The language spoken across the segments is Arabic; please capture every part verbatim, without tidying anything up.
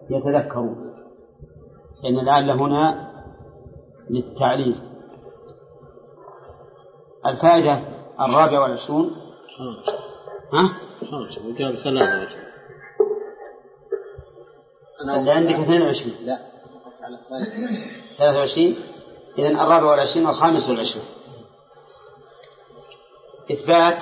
يتذكرون، لأن لعل هنا للتعليل. الفائدة الرابعة والعشرون ها؟ وقال ثلاثة اللي عندك اثنين وعشرين. لا ثلاثة وعشرين. إذن الرابع والعشرين والخامس والعشرين إثبات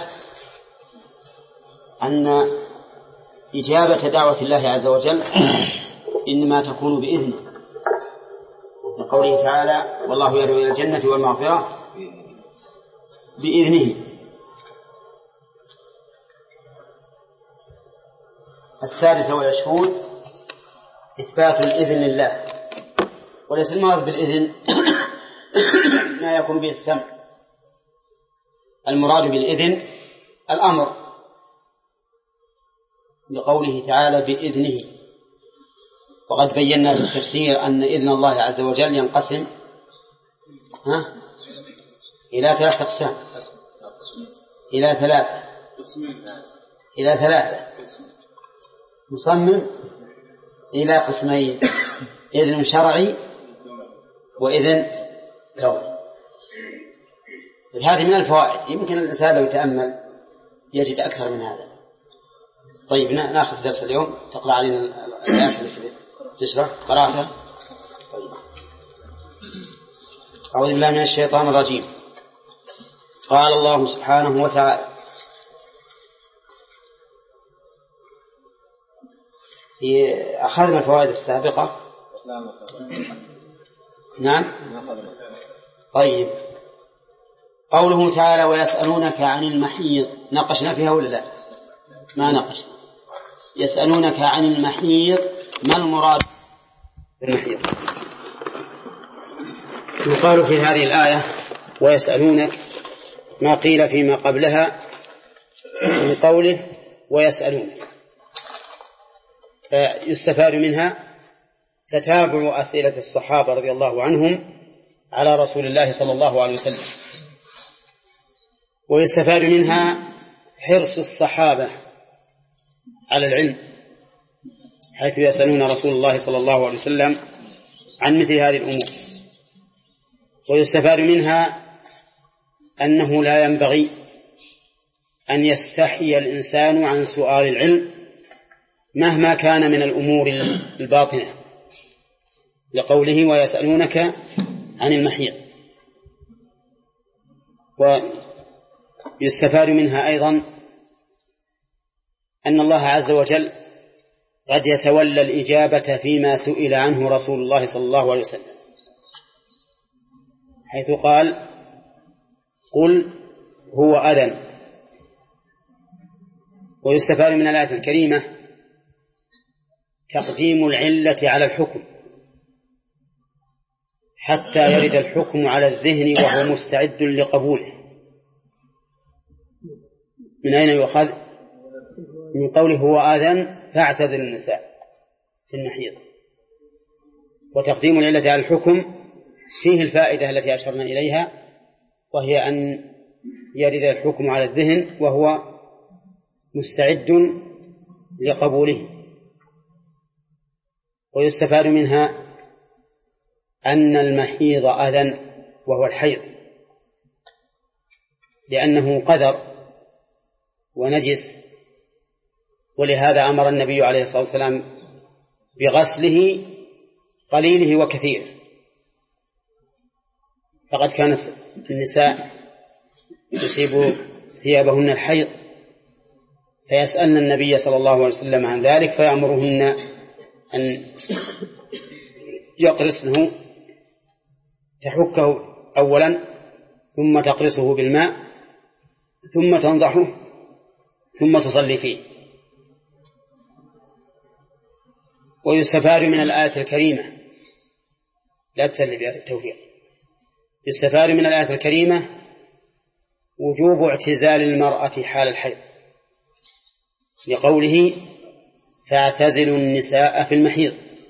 أن إجابة دعوة الله عز وجل إنما تكون بإذنه، لقوله تعالى والله يدعو إلى الجنة والمغفرة بإذنه. السادسة والعشرون إثبات الإذن لله، وليس المراد بالإذن ما يكون به السمع، المراد بالإذن الأمر، لقوله تعالى بإذنه. وقد بينا في التفسير أن إذن الله عز وجل ينقسم ها؟ إلى ثلاث أقسام، إلى ثلاثة إلى ثلاثة مصمم إلى قسمين: إذن شرعي وإذن كوني. هذه من الفوائد، يمكن الإنسان لو يتأمل يجد أكثر من هذا. طيب نأخذ درس اليوم، تقرأ علينا الآيات التي تشرح قراءتها. طيب. أعوذ بالله من الشيطان الرجيم. قال الله سبحانه وتعالى في أخذنا الفوائد السابقة. نعم. طيب. قوله تعالى ويسألونك عن المحيض، ناقشنا فيها ولا لا؟ ما ناقش. يسألونك عن المحيض، ما المراد بالمحيض؟ يقال في هذه الآية ويسألونك ما قيل فيما قبلها من قوله ويسألونك، فيستفاد منها تتابع أسئلة الصحابة رضي الله عنهم على رسول الله صلى الله عليه وسلم، ويستفاد منها حرص الصحابة على العلم، حيث يسألون رسول الله صلى الله عليه وسلم عن مثل هذه الأمور. ويستفاد منها أنه لا ينبغي أن يستحي الإنسان عن سؤال العلم مهما كان من الأمور الباطنة، لقوله ويسألونك عن المحيض. ويستفاد منها أيضا أن الله عز وجل قد يتولى الإجابة فيما سئل عنه رسول الله صلى الله عليه وسلم، حيث قال قل هو أذن. ويستفاد من الآية الكريمة تقديم العلة على الحكم حتى يرد الحكم على الذهن وهو مستعد لقبوله. من أين يؤخذ؟ من قوله هو آذن فاعتزل النساء في المحيض. وتقديم العلة على الحكم فيه الفائدة التي أشرنا إليها، وهي أن يرد الحكم على الذهن وهو مستعد لقبوله. ويستفاد منها أن المحيض أذن وهو الحيض، لأنه قذر ونجس، ولهذا أمر النبي عليه الصلاة والسلام بغسله قليله وكثير. فقد كانت النساء تصيب ثيابهن الحيض فيسألن النبي صلى الله عليه وسلم عن ذلك، فيأمرهن أن يقرصنه، تحكه أولا ثم تقرصه بالماء ثم تنضحه ثم تصلي فيه. ويستفاد من الآية الكريمة، لا تسلي بها التوفيق، يستفاد من الآية الكريمة وجوب اعتزال المرأة حال الحيض، لقوله فاعتزلوا النساء في المحيض.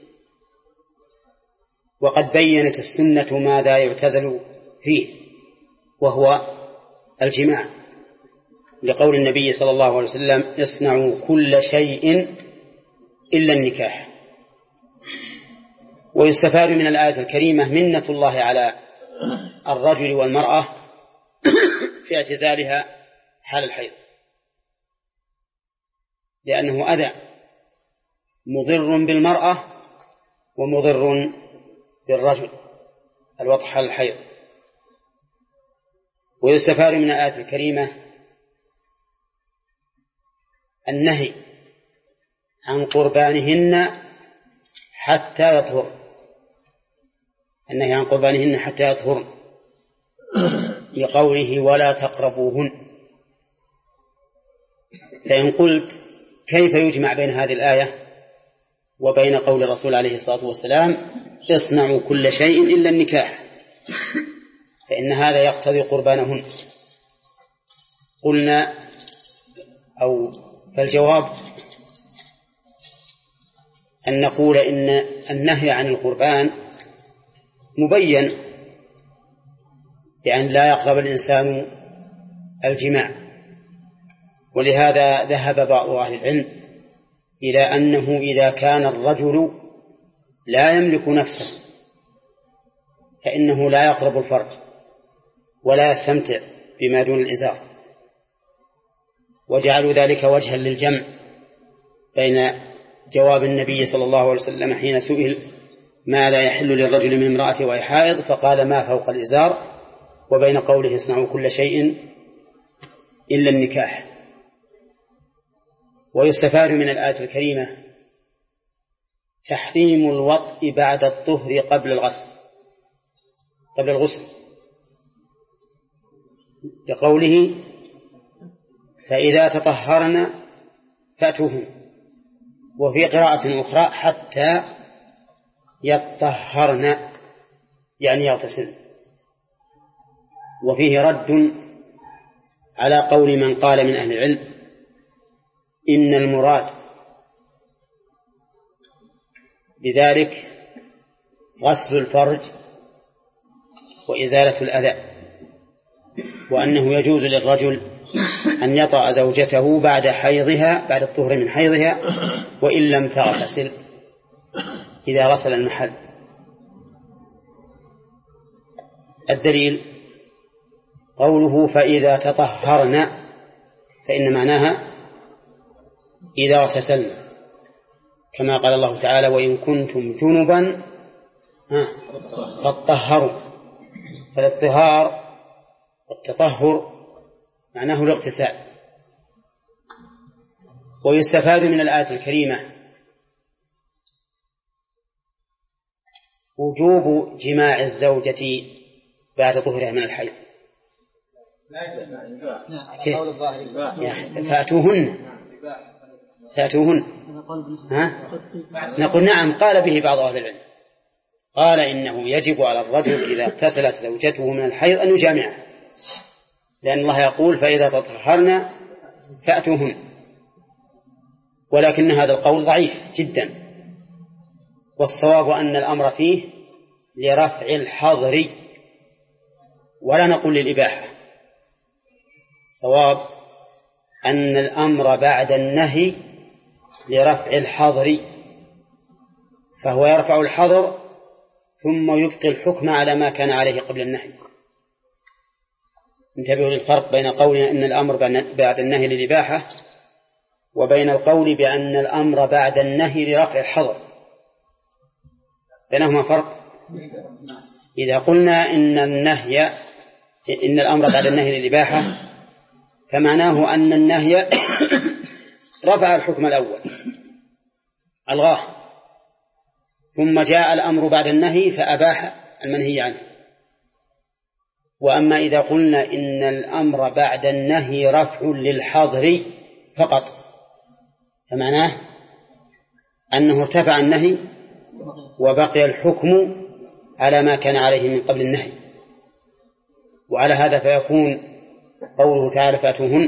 وقد بينت السنة ماذا يعتزل فيه وهو الجماع، لقول النبي صلى الله عليه وسلم اصنعوا كل شيء إلا النكاح. ويستفاد من الآية الكريمة منة الله على الرجل والمرأة في اعتزالها حال الحيض، لأنه أذى مضر بالمرأة ومضر بالرجل الوضع حال الحيض. ويستفاد من الآية الكريمة النهي عن قربانهن حتى يطهر، النهي عن قربانهن حتى يطهر لقوله ولا تقربوهن. فإن قلت كيف يجمع بين هذه الآية وبين قول الرسول عليه الصلاة والسلام اصنعوا كل شيء إلا النكاح، فإن هذا يقتضي قربانهن؟ قلنا أو فالجواب أن نقول إن النهي عن القربان مبين بأن لا يقرب الإنسان الجماع، ولهذا ذهب بعض أهل العلم إلى أنه إذا كان الرجل لا يملك نفسه فإنه لا يقرب الفرج ولا يستمتع بما دون الإزار، وجعلوا ذلك وجها للجمع بين جواب النبي صلى الله عليه وسلم حين سئل ما لا يحل للرجل من امرأته وهي حائض فقال ما فوق الإزار، وبين قوله اصنعوا كل شيء إلا النكاح. ويستفاد من الآية الكريمة تحريم الوطء بعد الطهر قبل الغسل قبل الغسل لقوله فإذا تطهرن فأتوهن، وفي قراءة أخرى حتى يطهرن يعني يغتسلن. وفيه رد على قول من قال من أهل العلم إن المراد بذلك غسل الفرج وإزالة الأذى، وأنه يجوز للرجل أن يطأ زوجته بعد حيضها بعد الطهر من حيضها وإن لم تغتسل إذا غسل المحل. الدليل قوله فإذا تطهرن، فإن معناها إذا اغتسلنا، كما قال الله تعالى وإن كنتم جنبا فاطهروا، فالطهار والتطهر معناه الاغتسال. ويستفاد من الآية الكريمة وجوب جماع الزوجة بعد طهرها من الحيض. فأتوهن فأتوهن ها؟ نقول نعم، قال به بعض أهل العلم، قال إنه يجب على الرجل إذا اغتسلت زوجته من الحيض أن يجامعها، لأن الله يقول فإذا تطهرن فأتوهن، ولكن هذا القول ضعيف جدا، والصواب أن الأمر فيه لرفع الحظر ولا نقول للإباحة. الصواب أن الأمر بعد النهي لرفع الحظر، فهو يرفع الحظر ثم يبقي الحكم على ما كان عليه قبل النهي. انتبهوا للفرق بين قولنا أن الأمر بعد النهي للإباحة وبين القول بأن الأمر بعد النهي لرفع الحظر، بينهما فرق. إذا قلنا إن النهي إن الأمر بعد النهي للإباحة فمعناه أن النهي رفع الحكم الأول ألغاه، ثم جاء الأمر بعد النهي فأباح المنهي عنه. وأما إذا قلنا إن الأمر بعد النهي رفع للحظر فقط فمعناه أنه ارتفع النهي وبقي الحكم على ما كان عليه من قبل النهي. وعلى هذا فيكون قوله تعالى فأتوهن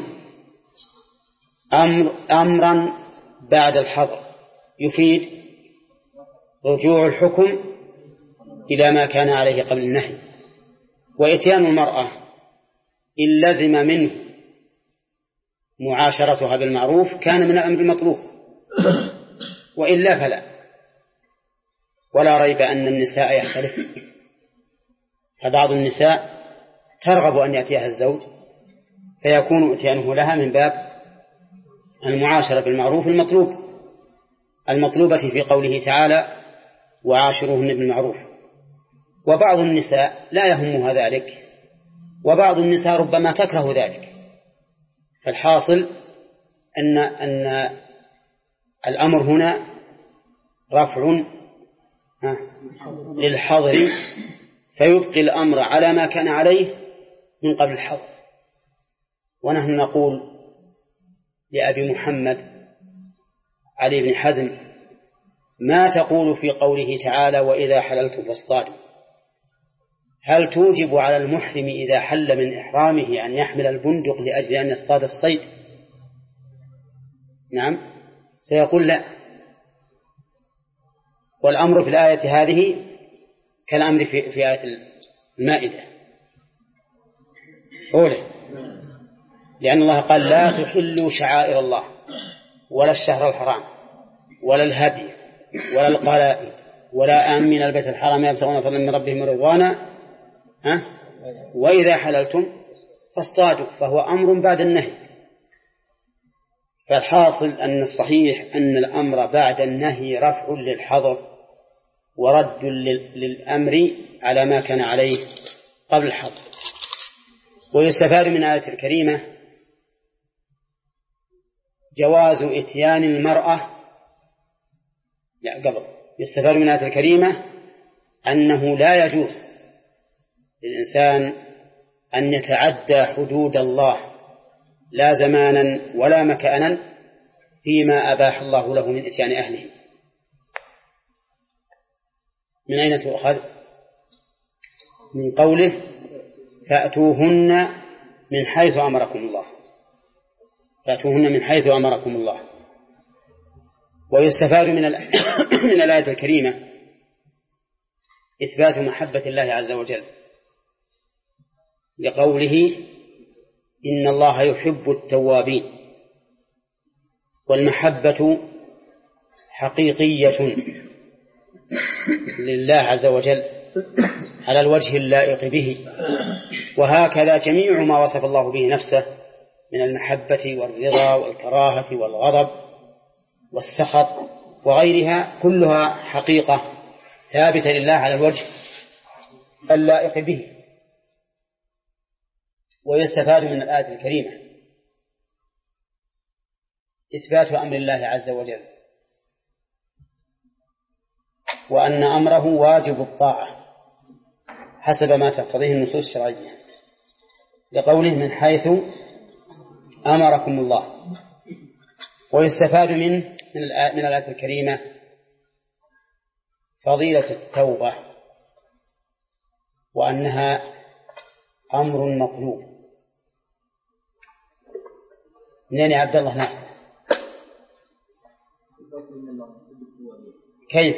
أمر أمرا بعد الحظر يفيد رجوع الحكم إلى ما كان عليه قبل النهي. وإتيان المرأة إن لزم منه معاشرتها بالمعروف كان من الأمر المطلوب، وإلا فلا. ولا ريب أن النساء يختلفن، فبعض النساء ترغب أن يأتيها الزوج فيكون إتيانه لها من باب المعاشرة بالمعروف المطلوب المطلوبة في قوله تعالى وعاشروهن بالمعروف. وبعض النساء لا يهمها ذلك، وبعض النساء ربما تكره ذلك. فالحاصل أن أن الأمر هنا رفع للحظر، فيبقي الأمر على ما كان عليه من قبل الحظر. ونحن نقول لأبي محمد علي بن حزم: ما تقول في قوله تعالى وإذا حللتم فاصطادوا؟ هل توجب على المحرم إذا حل من إحرامه أن يحمل البندق لأجل أن يصطاد الصيد؟ نعم، سيقول لا. والأمر في الآية هذه كالأمر في, في آية المائدة أولى، لأن الله قال لا تحلوا شعائر الله ولا الشهر الحرام ولا الهدي ولا القلائد ولا آمين البيت الحرام يبتغون فضلا من ربهم ورضوانا أه؟ وإذا حللتم فاصطادوا، فهو أمر بعد النهي. فالحاصل أن الصحيح أن الأمر بعد النهي رفع للحظر ورد للأمر على ما كان عليه قبل الحظر. ويستفاد من الآية الكريمة جواز إتيان المرأة لا قبل يستفاد من الآية الكريمة أنه لا يجوز للإنسان أن يتعدى حدود الله لا زمانا ولا مكانا فيما أباح الله له من إتيان أهله. من أين تؤخذ؟ من قوله فأتوهن من حيث أمركم الله، فأتوهن من حيث أمركم الله. ويستفاد من من الآية الكريمة إثبات محبة الله عز وجل لقوله إن الله يحب التوابين، والمحبة حقيقية لله عز وجل على الوجه اللائق به. وهكذا جميع ما وصف الله به نفسه من المحبة والرضا والكراهة والغضب والسخط وغيرها كلها حقيقة ثابتة لله على الوجه اللائق به. ويستفاد من الآية الكريمة إثبات أمر الله عز وجل، وأن أمره واجب الطاعة حسب ما تقتضيه النصوص الشرعية، لقوله من حيث أمركم الله. ويستفاد من من الآية الكريمة فضيلة التوبة، وأنها أمر مطلوب. منين يا عبد الله؟ نعم. كيف؟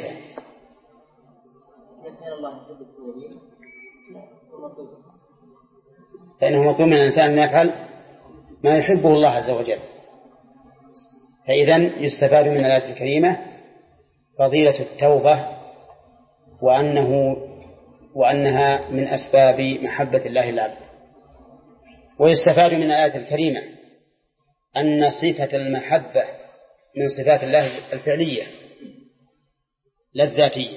فإنه مطلوب من الإنسان أن يفعل ما يحبه الله عز وجل. فإذن يستفاد من الآية الكريمة فضيلة التوبة، وأنه وأنها من أسباب محبة الله العبد. ويستفاد من الآية الكريمة أن صفة المحبة من صفات الله الفعلية لا الذاتية.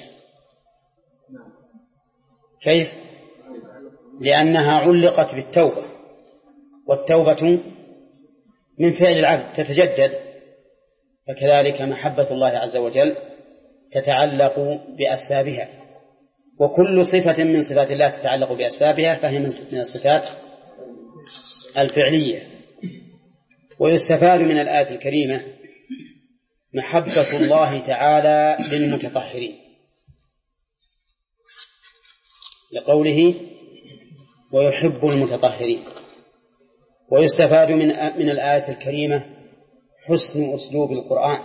كيف؟ لأنها علقت بالتوبة، والتوبة من فعل العبد تتجدد، فكذلك محبة الله عز وجل تتعلق بأسبابها، وكل صفة من صفات الله تتعلق بأسبابها فهي من الصفات الفعلية. ويستفاد من الآية الكريمة محبة الله تعالى للمتطهرين، لقوله ويحب المتطهرين. ويستفاد من من الآية الكريمة حسن أسلوب القرآن،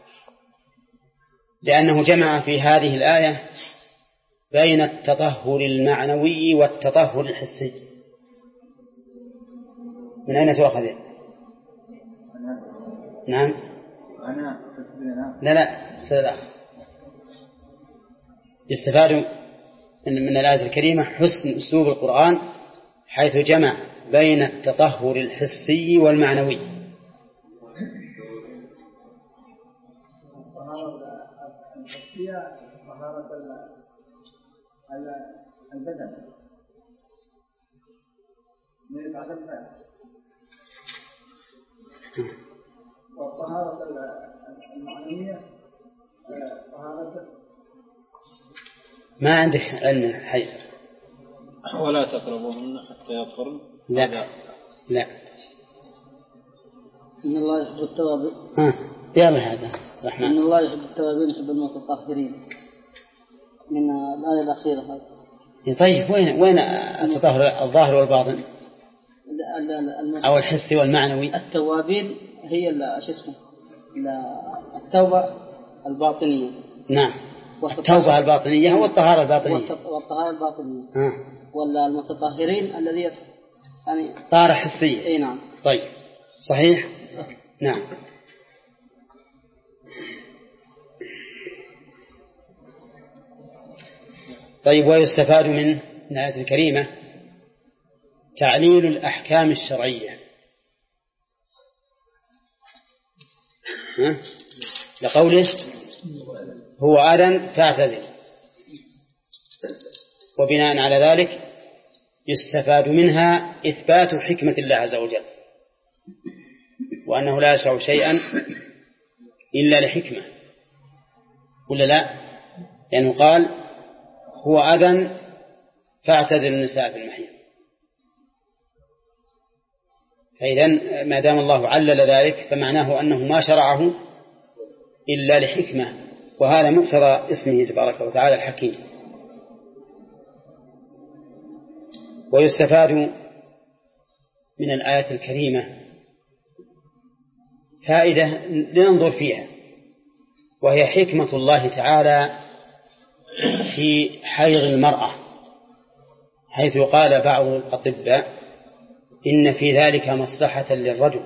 لأنه جمع في هذه الآية بين التطهر المعنوي والتطهر الحسي. من أين تؤخذ؟ نعم. أنا لا لا سلام. يستفاد من الآية الكريمة حسن أسلوب القرآن حيث جمع بين التطهر الحسي والمعنوي. البدن من بعد الفعل والطهارة المعنوية طهارة ما عندك علم حيث ولا تقربوهن حتى يطهرن. لا لا إن الله يحب التوابين. ها يلا هذا رحمن. إن الله يحب التوابين يحب المتطهرين من الآية الأخيرة هذا. طيب وين وين التطهر الظاهر والباطن أو الحسي والمعنوي؟ التوابين هي شو اسمه التوبة الباطنية. نعم التوبة الباطنية هو الطهارة الباطنية والطهارة الباطنية آه. ولا المتطهرين الذي يعني طهارة حسية. اي نعم. طيب صحيح, صحيح. نعم. طيب ويستفاد من الآية الكريمة تعليل الأحكام الشرعية ها؟ لقوله هو أذى فاعتزل. وبناء على ذلك يستفاد منها إثبات حكمة الله عز وجل وأنه لا يشرع شيئا إلا لحكمة ولا لا؟ لأنه قال هو أذى فاعتزل النساء في المحيض. فإذن ما دام الله علل ذلك فمعناه أنه ما شرعه إلا لحكمة وهذا مقتضى اسمه تبارك وتعالى الحكيم. ويستفاد من الآية الكريمة فائدة لننظر فيها وهي حكمة الله تعالى في حيض المرأة حيث قال بعض الأطباء إن في ذلك مصلحة للرجل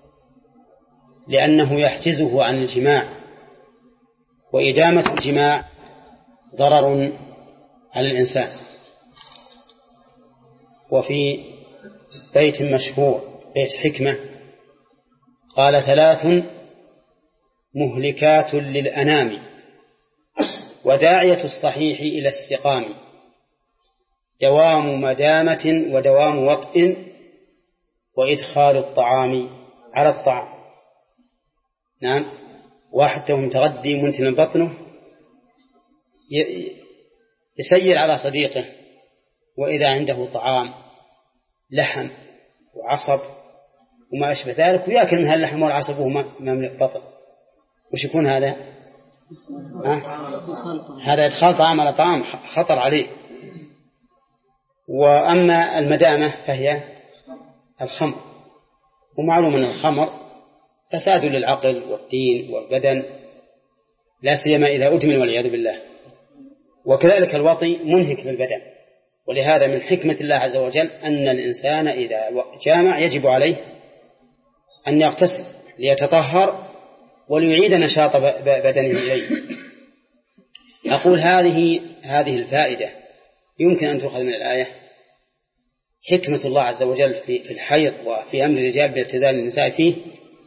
لأنه يحجزه عن الجماع وإدامة الجماع ضرر على الإنسان. وفي بيت مشهور بيت حكمة قال ثلاث مهلكات للأنام وداعية الصحيح إلى السقام دوام مدامة ودوام وطء وإدخال الطعام على الطعام. نعم واحد توه متغدي منتن بطنه يسير على صديقه وإذا عنده طعام لحم وعصب وما أشبه ذلك ويأكل من هاللحم والعصب وهو مملئ بطن وش يكون هذا؟ هذا إدخال طعام على طعام خطر عليه. وأما المدامة فهي الخمر ومعلوم أن الخمر فساد للعقل والدين والبدن لا سيما إذا أدمن والعياذ بالله. وكذلك الوطي منهك للبدن ولهذا من حكمة الله عز وجل أن الإنسان إذا جامع يجب عليه أن يغتسل ليتطهر وليعيد نشاط بدنه إليه. أقول هذه هذه الفائدة يمكن أن تؤخذ من الآية حكمة الله عز وجل في في الحيض وفي أمر الرجال باعتزال النساء فيه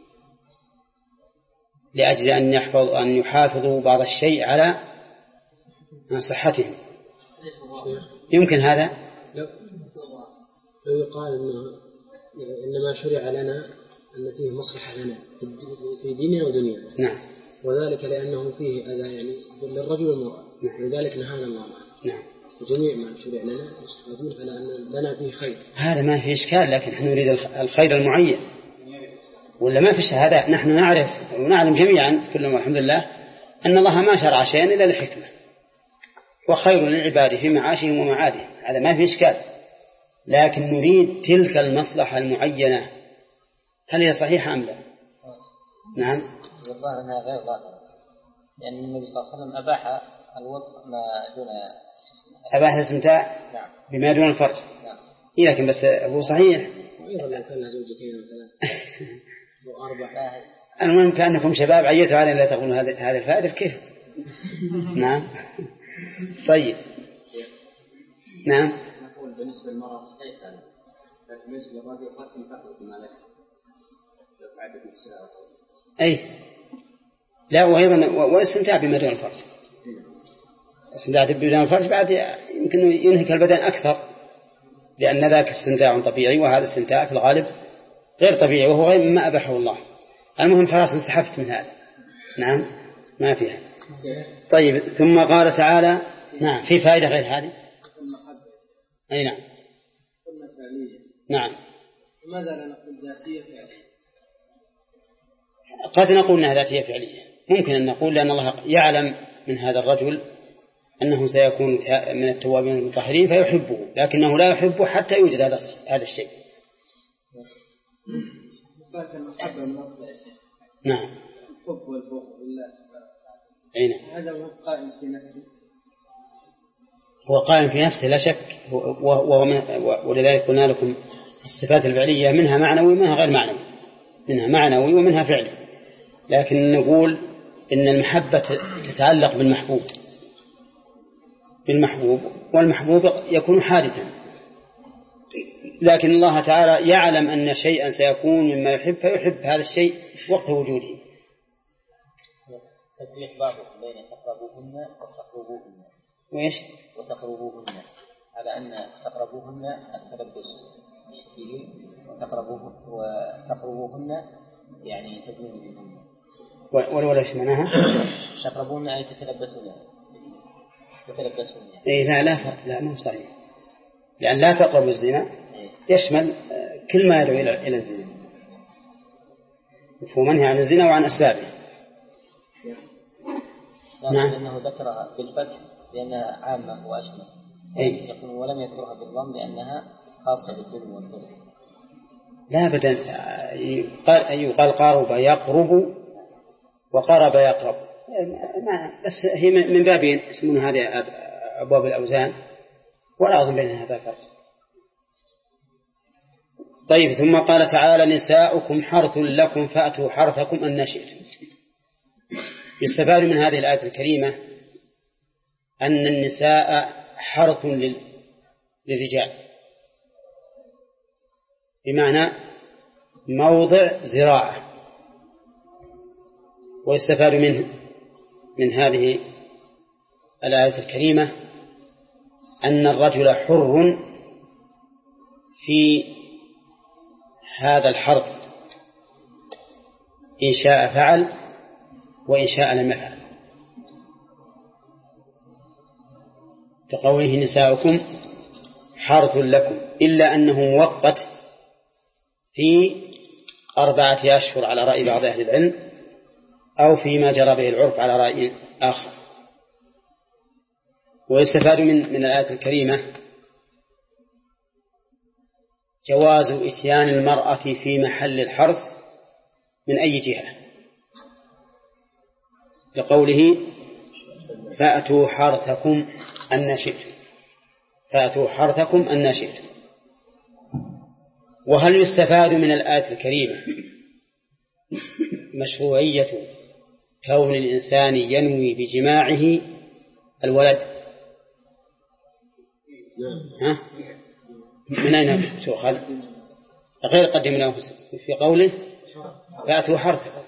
لأجل أن يحفظ أن يحافظوا بعض الشيء على صحتهم. يمكن هذا لو يقال إنه إنما شرع لنا أن فيه مصلحة لنا في ديننا ودنيانا. نعم. وذلك لأنه فيه أذى يعني للرجل والمرأة. نعم. ولذلك نهانا الله. نعم. وجميع ما شرع لنا يستفادون على أن لنا فيه خير. هذا ما فيه إشكال لكن نحن نريد الخير المعين ولا ما في الشهادات. نحن نعرف ونعلم جميعا كلنا والحمد لله أن الله ما شرع شيئا إلا لحكمة وخير للعباد في معاشهم ومعادهم. هذا ما فيه إشكال لكن نريد تلك المصلحة المعينة هل هي صحيحة أم لا؟ نعم. والله أنها غير ظاهرة لأن النبي صلى الله عليه وسلم أباح الوضع ما دون أباح الاستمتاع نعم. بما دون الفرج. نعم. إيه لكن بس هو صحيح. وأيضا لو كان له زوجتين وثلاث وأربع. المهم كأنكم شباب عيتوا علينا لا تقولوا هذه هذه الفائدة كيف؟ نعم. طيب نعم. نقول بالنسبة للمرأة صحيح هذا، لكن بالنسبة للرجل قد تنفق بما له عدد الساعة. أي لا، وأيضا والاستمتاع بما دون الفرج، الاستمتاع بما دون الفرج بعد يمكن ينهك البدن أكثر، لأن ذاك استمتاع طبيعي وهذا استمتاع في الغالب غير طبيعي وهو غير مما أباحه الله. المهم خلاص انسحبت من هذا. نعم ما فيها. طيب ثم قال تعالى نعم في فائدة غير هذه. أي نعم. قلنا فعلية. نعم. لماذا لا نقول ذاتية فعلية؟ قد نقول أنها ذاتية فعلية، ممكن أن نقول لأن الله يعلم من هذا الرجل أنه سيكون من التوابين المطهرين فيحبه، لكنه لا يحبه حتى يوجد هذا الشيء. نعم. الحب والبغض لله سبحانه وتعالى. هذا هو قائم في نفسه. هو قائم في نفسه لا شك، ولذلك قلنا لكم الصفات الفعلية منها معنوي ومنها غير معنوي، منها معنوي ومنها فعلي، لكن نقول إن المحبة تتعلق بالمحبوب بالمحبوب والمحبوب يكون حادثا، لكن الله تعالى يعلم أن شيئا سيكون مما يحب فيحب هذا الشيء وقت وجوده. تفريق بعضهم بين تقربوهن وتقربوهن. وإيش؟ وتقربوهن على أن تقربوهن التلبس به، وتقربوهن وتقربوهن يعني تدنون بهن. ولا إيش معناها؟ تقربوهن أي تتلبسون تتلبسون. إيه لا لا فرق، لا مو صحيح، لأن لا تقربوا الزنا يشمل كل ما يدعو إلى الزنا، ومنهي عن الزنا وعن أسبابه. نعم. لأنه ذكرها بالفتح لأنها عامة وأشمل. أي. يقول ولم يذكرها بالضم لأنها خاصة بالظلم والظلم. لا أبدا، قال يقال قارب يقرب وقرب يقرب، بس هي من بابين اسمون هذه أبواب الأوزان، ولا أظن بين هذا فرق. طيب ثم قال تعالى نساؤكم حرث لكم فأتوا حرثكم أن شئتم. يستفاد من هذه الآية الكريمة أن النساء حرث للرجال، بمعنى موضع زراعة. ويستفاد منه من هذه الآية الكريمة أن الرجل حر في هذا الحرث، إن شاء فعل وإن شاء لم يفعل، كقوله نساؤكم حرث لكم، إلا أنه موقت في أربعة أشهر على رأي بعض أهل العلم، أو فيما جرى به العرف على رأي آخر. ويستفاد من من الآية الكريمة جواز إتيان المرأة في محل الحرث من أي جهة، لقوله فأتوا حرثكم أن شئتم، فأتوا حرثكم أن شئتم. وهل يستفاد من الآية الكريمة مشروعية كون الإنسان ينوي بجماعه الولد؟ ها؟ من أين تؤخذ؟ غير قدم الأنفس في قوله فأتوا حرثكم،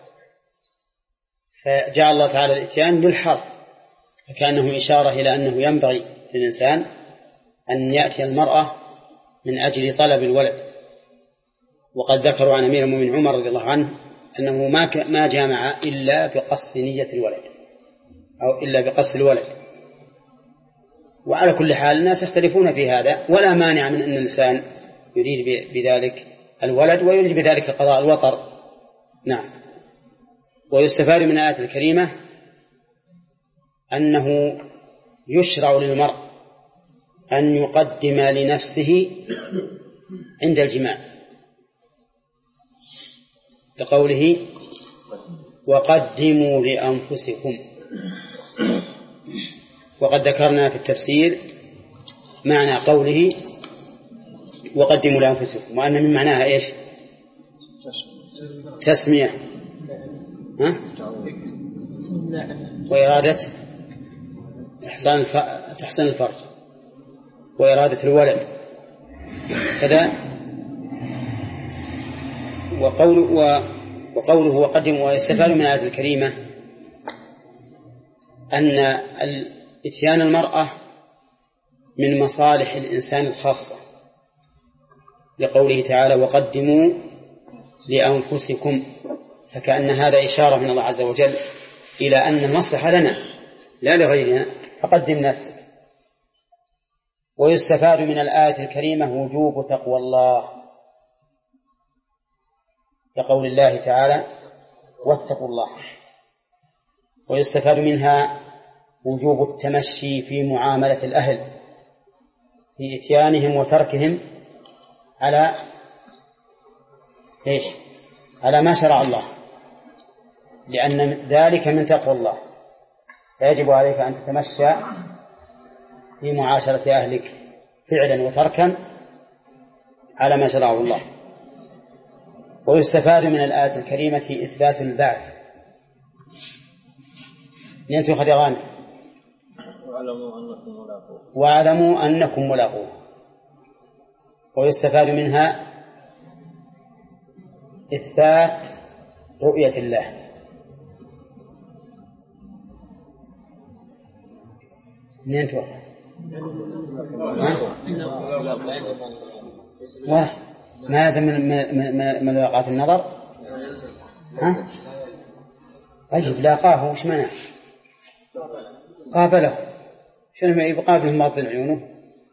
فجعل الله تعالى الإتيان للحرث، فكأنه إشارة إلى أنه ينبغي للإنسان أن يأتي المرأة من أجل طلب الولد. وقد ذكروا عن أمير المؤمنين عمر رضي الله عنه أنه ما ما جامع إلا بقصد نية الولد أو إلا بقصد الولد. وعلى كل حال الناس يختلفون في هذا، ولا مانع من أن الإنسان يريد بذلك الولد ويريد بذلك قضاء الوطر. نعم. ويستفاد من الآية الكريمة أنه يشرع للمرء أن يقدم لنفسه عند الجماع، لقوله وقدموا لأنفسكم. وقد ذكرنا في التفسير معنى قوله وقدموا لأنفسكم، وأن من معناها إيش؟ تسمية ها؟ وإرادة إحسان تحسين الفرج وإرادة الولد كذا. وقوله وقوله وقدم. ويستفاد من الآية الكريمة أن إتيان المرأة من مصالح الإنسان الخاصة، لقوله تعالى وقدموا لأنفسكم، فكأن هذا إشارة من الله عز وجل إلى أن المصلحة لنا لا لغيرنا، فقدم نفسك. ويستفاد من الآية الكريمة وجوب تقوى الله، لقول الله تعالى واتقوا الله. ويستفاد منها وجوب التمشي في معاملة الأهل في إتيانهم وتركهم على إيش؟ على ما شرع الله، لأن ذلك من تقوى الله، فيجب عليك أن تتمشى في معاشرة أهلك فعلا وتركا على ما شرعه الله. ويستفاد من الآية الكريمة إثبات البعث. لأنتم خدران واعلموا أنكم ملاقوه. ويستفاد منها إثبات رؤية الله. منين توقع؟ ما يلزم من ملاقاة النظر؟ ها؟ أجب لاقاه وش منع؟ قابله. شنو يقابله ماضي عيونه؟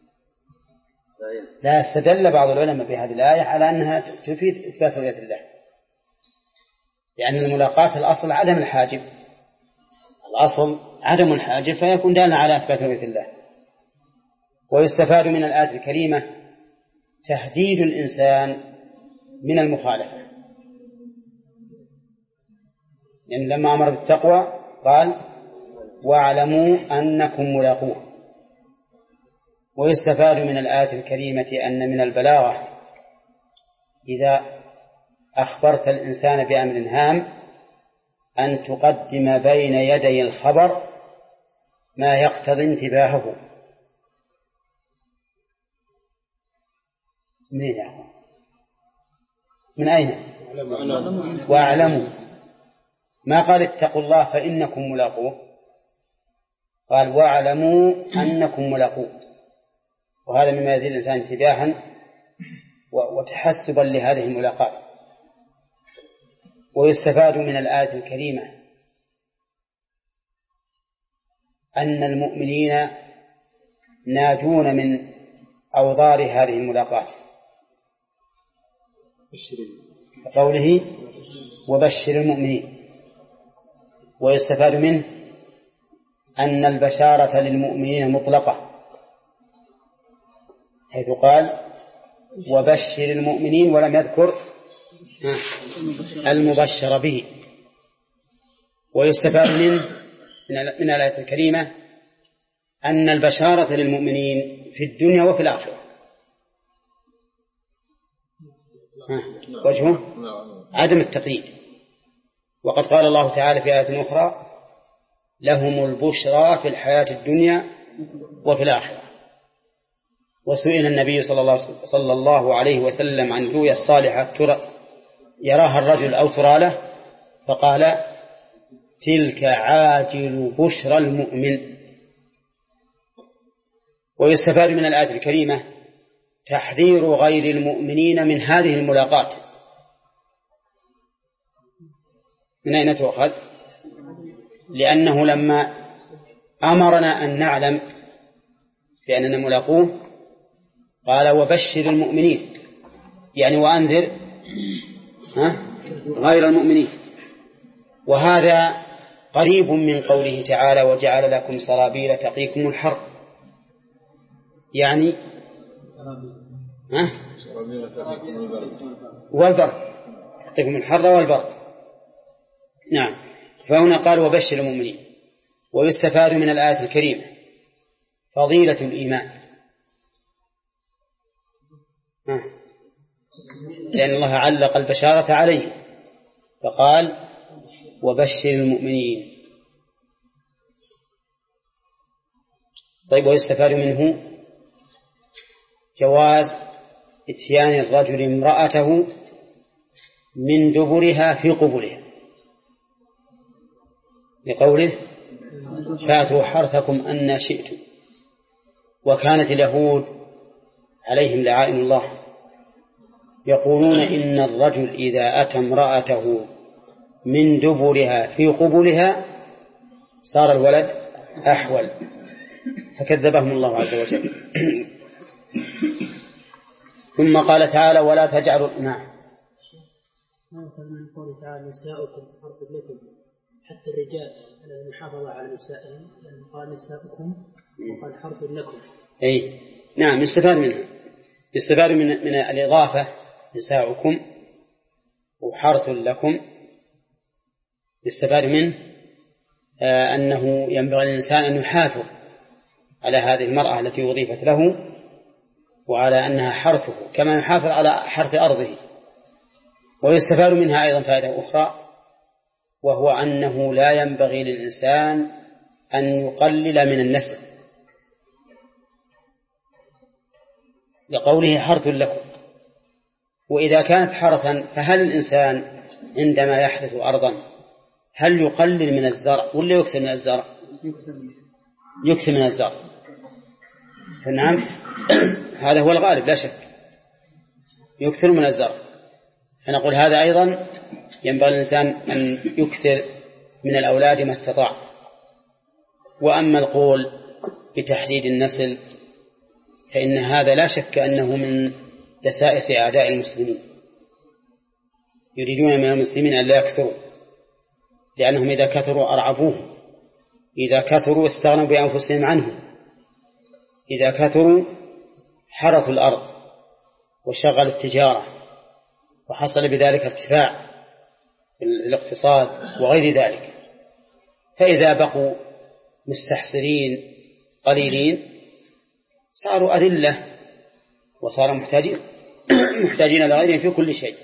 لا. استدل بعض العلماء بهذه الآية على أنها تفيد إثبات رؤية الله، لأن يعني الملاقاة الأصل عدم الحاجب، الأصل عدم الحاجب، فيكون دالا على إثبات رؤية الله. ويستفاد من الآية الكريمة تهديد الإنسان من المخالفة، لأن يعني لما أمر بالتقوى قال واعلموا أنكم ملاقوه. ويستفاد من الآية الكريمة أن من البلاغة إذا أخبرت الإنسان بأمر هام أن تقدم بين يدي الخبر ما يقتضي انتباهه. من أين يا أخوان؟ من أين؟ واعلموا. ما قال اتقوا الله فإنكم ملاقوه، قال واعلموا أنكم ملاقوه. وهذا مما يزيد الإنسان انتباها وتحسبا لهذه الملاقات. ويستفاد من الآية الكريمة أن المؤمنين ناجون من أوضار هذه الملاقات، قوله وبشر المؤمنين. ويستفاد منه أن البشارة للمؤمنين مطلقة، حيث قال وبشر المؤمنين ولم يذكر المبشر به. ويستفاد منه من الآية الكريمة أن البشارة للمؤمنين في الدنيا وفي الآخرة. وجهه عدم التقييد. وقد قال الله تعالى في آية أخرى لهم البشرى في الحياة الدنيا وفي الآخرة. وسئل النبي صلى الله عليه وسلم عن الرؤيا الصالحة يراها الرجل أو ترى له، فقال تلك عاجل بشرى المؤمن. ويستفاد من الآية الكريمة تحذير غير المؤمنين من هذه الملاقات. من أين تؤخذ؟ لأنه لما أمرنا أن نعلم بأننا ملاقوه قال وبشر المؤمنين، يعني وأنذر غير المؤمنين. وهذا قريب من قوله تعالى وجعل لكم سرابيل تقيكم الحر، يعني ها والبر، تقيكم الحر والبر. نعم. فهنا قال وبشر المؤمنين. ويستفاد من الآية الكريمة فضيلة الإيمان، لأن الله علق البشارة عليه فقال وبشر المؤمنين. طيب، ويستفاد منه جواز اتيان الرجل امرأته من دبرها في قبلها، لقوله فاتوا حرثكم أن شئتم. وكانت اليهود عليهم لعائن الله يقولون إن الرجل إذا أتى امرأته من دبرها في قبلها صار الولد أحول، فكذبهم الله عز وجل. ثم قال تعالى ولا تجعلوا. نعم. من قوله تعالى نساؤكم حرث لكم، حتى الرجال على المحافظة على نسائهم قال نساؤكم وقال حرث لكم. أي نعم، يستفاد منها، يستفاد من من الإضافة نساؤكم وحرث لكم، يستفاد منه آه أنه ينبغي للإنسان أن يحافظ على هذه المرأة التي أضيفت له وعلى أنها حرثه كما يحافظ على حرث أرضه. ويستفاد منها أيضا فائدة أخرى، وهو أنه لا ينبغي للإنسان أن يقلل من النسل، لقوله حرث لكم. وإذا كانت حرثا فهل الإنسان عندما يحدث أرضا هل يقلل من الزرع ولا يكثر من الزرع؟ يكثر من الزرع. نعم، هذا هو الغالب لا شك، يكثر من الزرع. فنقول هذا أيضا ينبغي الإنسان أن يكثر من الأولاد ما استطاع. وأما القول بتحديد النسل فإن هذا لا شك أنه من دسائس أعداء المسلمين، يريدون من المسلمين أن لا يكثروا، لأنهم إذا كثروا أرعبوهم، إذا كثروا استغنوا بأنفسهم عنهم، إذا كثروا حرثوا الأرض وشغلوا التجارة وحصل بذلك ارتفاع في الاقتصاد وغير ذلك. فإذا بقوا مستحسرين قليلين صاروا أذلة وصاروا محتاجين محتاجين لغيرهم في كل شيء.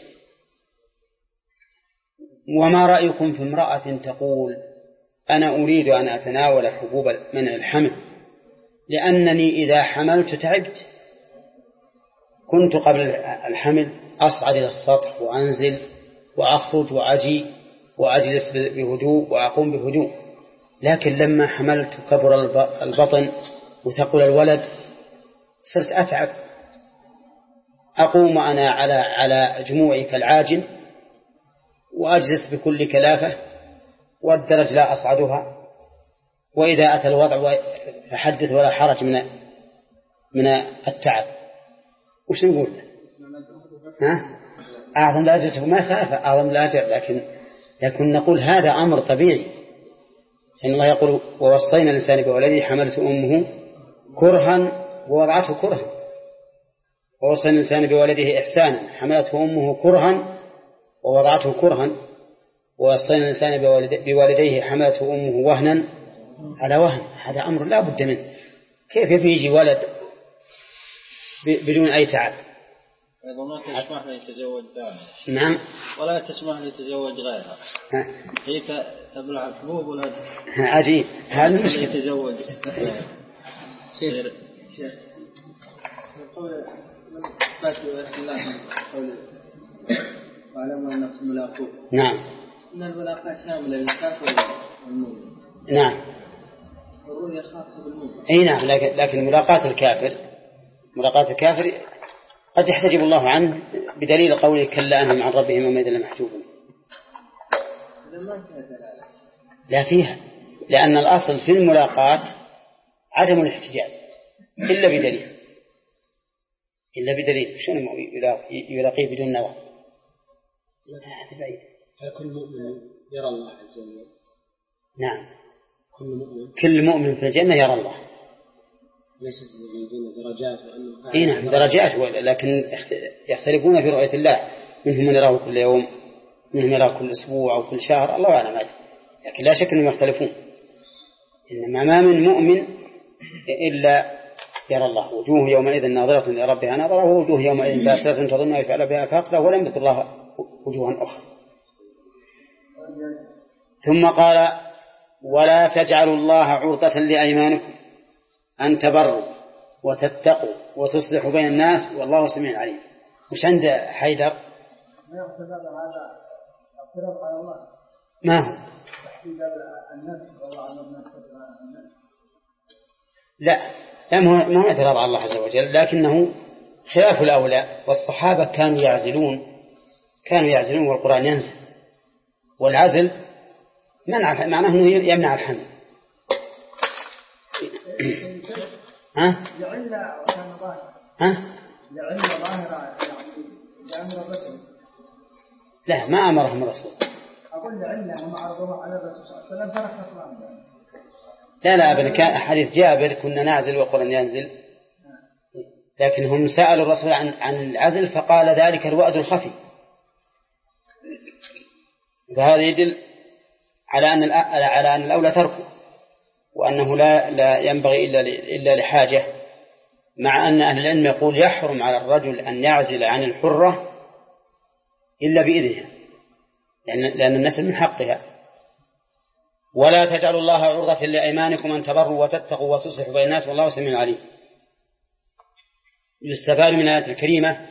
وما رأيكم في امرأة تقول أنا أريد أن أتناول حبوب منع الحمل لأنني إذا حملت تعبت، كنت قبل الحمل أصعد إلى السطح وأنزل وأخرج وأجي وأجلس بهدوء وأقوم بهدوء، لكن لما حملت كبر البطن وثقل الولد صرت أتعب، أقوم أنا على على جموعي كالعاجل وأجلس بكل كلافة والدرج لا أصعدها، وإذا أتى الوضع فحدث ولا حرج من من التعب. وش نقول؟ ها؟ أعظم الأجر ما خالف أعظم الأجر، لكن لكن نقول هذا أمر طبيعي. إن الله يقول ووصينا الإنسان بولده حملته أمه كرها ووضعته كرها، ووصينا الإنسان بولده إحسانا حملته أمه كرها ووضعته كرها، ووصينا الإنسان بوالديه حملته أمه وهنا على وهن. هذا أمر لا بد منه. كيف يجي ولد بدون أي تعب؟ أيضا ما تسمح له يتزوج ثاني. نعم. ولا تسمح له يتزوج غيرها. هي تبلع الحبوب ولا عجيب هذا المشكلة. يتزوج. شيخ شيخ يقول من فاتوا الله قوله وعلموا أنكم ملاقوه. نعم. إن الملاقاة شاملة للكافر والمؤمن. نعم. والرؤية خاصة بالمؤمن. أي نعم، لكن لكن ملاقاة الكافر ملاقاة الكافر قد يحتجب الله عنه بدليل قوله كلا أنهم عن ربهم يومئذ لمحجوبون. لا فيها، لأن الأصل في الملاقاة عدم الاحتجاب إلا بدليل إلا بدليل شنو يلاقيه بدون نظر؟ هذا بعيد. كل مؤمن يرى الله عز وجل. نعم، كل مؤمن كل مؤمن في الجنة يرى الله. ليست من درجات وأنه إيه نعم درجات، لكن يختلفون في رؤية الله، منهم من يراه كل يوم، منهم يراه كل أسبوع أو كل شهر، الله أعلم هذا، لكن لا شك أنهم يختلفون. إنما ما من مؤمن إلا يرى الله. وجوه يومئذ ناظرة لربها ناظرة، ووجوه يومئذ باسرة تظن أن يفعل بها فاقدة، ولم يذكر الله وجوها أخرى. ثم قال ولا تجعلوا الله عرضة لأيمانكم. أن تبروا وتتقوا وتصلحوا بين الناس والله سميع عليم. وش عند حيدر؟ ما يقصد هذا افتراض على الله. ما هو؟ النفس والله على النفس. لا لا ما هو اعتراض على الله عز وجل، لكنه خلاف الأولى. والصحابة كانوا يعزلون كانوا يعزلون والقرآن ينزل، والعزل منع معناه أنه يمنع الحمل. ها؟ لعلة وكان ظاهرة. ها؟ لعلة ظاهرة يعني لأمر الرسول. لا ما أمرهم الرسول. أقول لعلة هم عرضوها على الرسول صلى الله عليه وسلم ترك القرآن. لا لا أبدا، كان حديث جابر كنا نعزل والقرآن ينزل، لكن هم سألوا الرسول عن عن العزل فقال ذلك الوأد الخفي. فهذا يدل على أن على أن الأولى تركه، وأنه لا لا ينبغي إلا إلا لحاجة، مع أن أهل العلم يقول يحرم على الرجل أن يعزل عن الحرة إلا بإذنها، لأن لأن النسل من حقها. ولا تجعلوا الله عرضة لأيمانكم أن تبروا وتتقوا وتصلحوا بين الناس والله سميع عليم. يستفاد من الآية الكريمة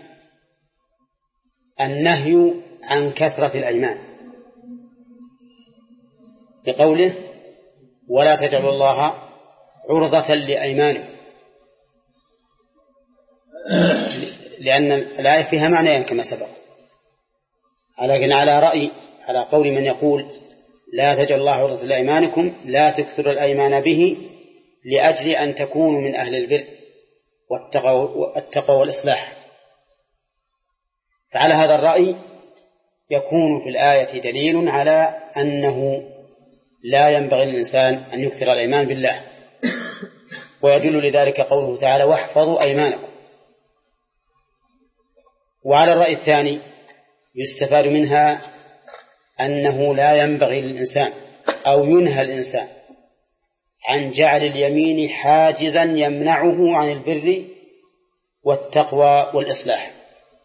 النهي عن كثرة الأيمان بقوله ولا تجعلوا الله عرضة لأيمانكم، لأن الآية فيها معنيين كما سبق، لكن على رأي على قول من يقول لا تجعلوا الله عرضة لأيمانكم لا تكثروا الأيمان به لأجل أن تكونوا من أهل البر والتقوى والإصلاح. فعلى هذا الرأي يكون في الآية دليل على أنه لا ينبغي للإنسان أن يكثر الأيمان بالله، ويدل لذلك قوله تعالى واحفظوا أيمانكم. وعلى الرأي الثاني يستفاد منها أنه لا ينبغي للإنسان أو ينهى الإنسان عن جعل اليمين حاجزا يمنعه عن البر والتقوى والإصلاح.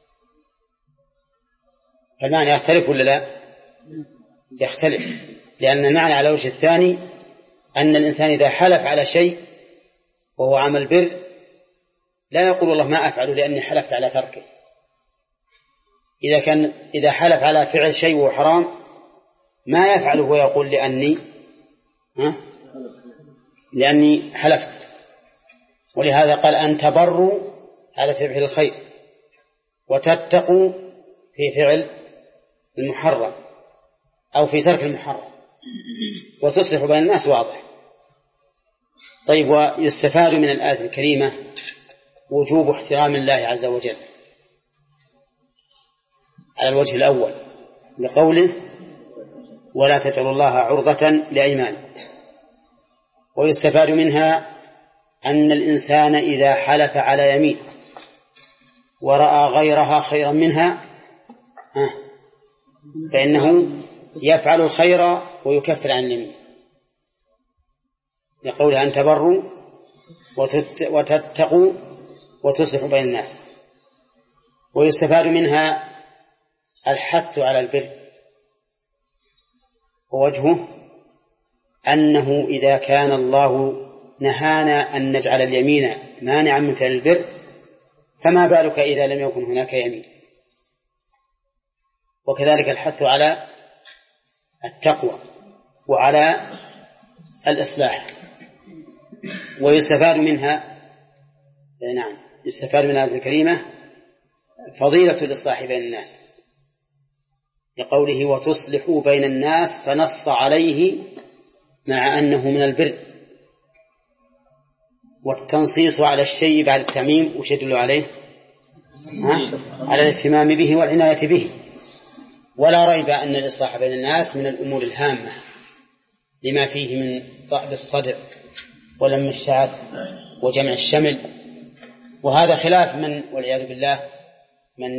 فالمعنى يختلف ولا لا؟ يختلف، لأن المعنى على وجه الثاني أن الإنسان إذا حلف على شيء وهو عمل بر لا يقول والله ما أفعله لأني حلفت على تركه. إذا كان إذا حلف على فعل شيء وهو حرام ما يفعله ويقول لأني ها لأني حلفت. ولهذا قال أن تبروا هذا في فعل الخير، وتتقوا في فعل المحرم أو في ترك المحرم، وتصلحوا بين الناس واضح. طيب، ويستفاد من الآية الكريمة وجوب احترام الله عز وجل على الوجه الأول لقوله ولا تجعلوا الله عرضة لأيمانكم. ويستفاد منها أن الإنسان إذا حلف على يمين ورأى غيرها خيرا منها فإنه يفعل الخير ويكفر عن اليمين، لقوله أن تبروا وتتقوا وتصلحوا بين الناس. ويستفاد منها الحث على البر، ووجهه أنه إذا كان الله نهانا أن نجعل اليمين مانعا من فعل البر فما بالك إذا لم يكن هناك يمين. وكذلك الحث على التقوى وعلى الإصلاح. ويستفاد منها نعم يستفاد من هذه الكلمة فضيلة الإصلاح بين الناس، لقوله وتصلحوا بين الناس، فنص عليه مع أنه من البر. والتنصيص على الشيء بعد التعميم وش يدل عليه؟ ها؟ على الاهتمام به والعناية به. ولا ريب أن الإصلاح بين الناس من الأمور الهامة لما فيه من ضعف الصدر ولم الشعث وجمع الشمل، وهذا خلاف من والعياذ بالله من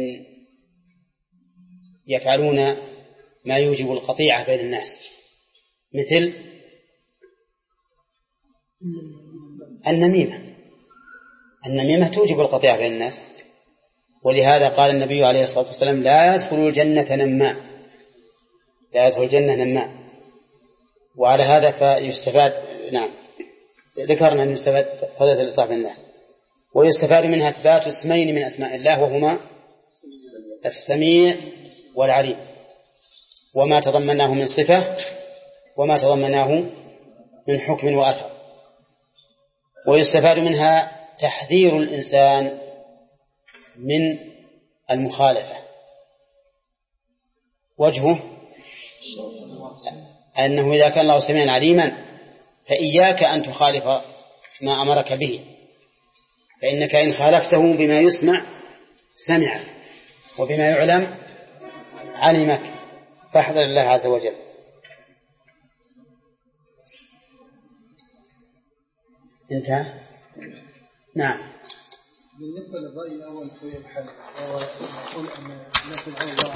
يفعلون ما يوجب القطيعة بين الناس، مثل النميمة. النميمة توجب القطيعة بين الناس، ولهذا قال النبي عليه الصلاة والسلام لا يدخل الجنة نماء، لا يدخل الجنة نماء. وعلى هذا فيستفاد نعم ذكرنا أن يستفاد فضيلة الإصلاح بالناس. ويستفاد منها إثبات اسمين من أسماء الله وهما السميع والعليم، وما تضمناه من صفة وما تضمناه من حكم وأثر. ويستفاد منها تحذير الإنسان من المخالفة. وجهه أنه إذا كان الله سميعا عليما فإياك أن تخالف ما أمرك به، فإنك إن خالفته بما يسمع سمع وبما يعلم علمك، فاحذر الله عز وجل. انتهى. نعم. بالنسبة للرأي الأول في الحل يقول أن الناس الأول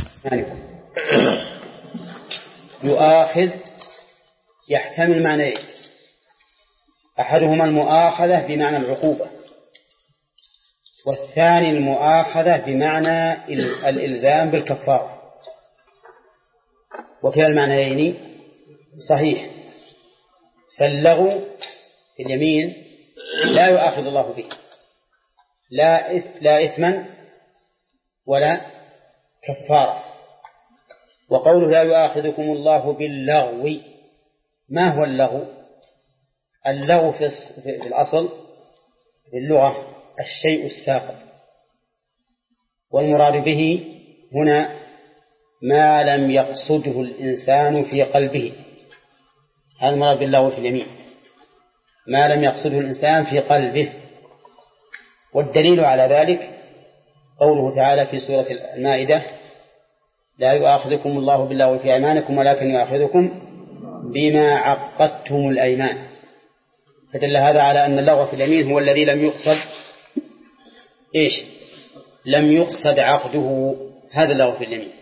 يؤاخذ يحتمل معنيين: أحدهما المؤاخذة بمعنى العقوبة، والثاني المؤاخذة بمعنى الإلزام بالكفارة، وكلا المعنيين صحيح. فاللغو في اليمين لا يؤاخذ الله به، لا إث لا إثما ولا كفارة. وقوله لا يؤاخذكم الله باللغو، ما هو اللغو؟ اللغو في الأصل في اللغة الشيء الساقط، والمراد به هنا ما لم يقصده الإنسان في قلبه. هذا المراد باللغو في اليمين، ما لم يقصده الإنسان في قلبه. والدليل على ذلك قوله تعالى في سورة المائدة: لا يؤاخذكم الله باللغو في أيمانكم ولكن يؤاخذكم بما عقدتم الأيمان. فدل هذا على أن اللغو في اليمين هو الذي لم يقصد إيش؟ لم يقصد عقده، هذا اللغو في اليمين.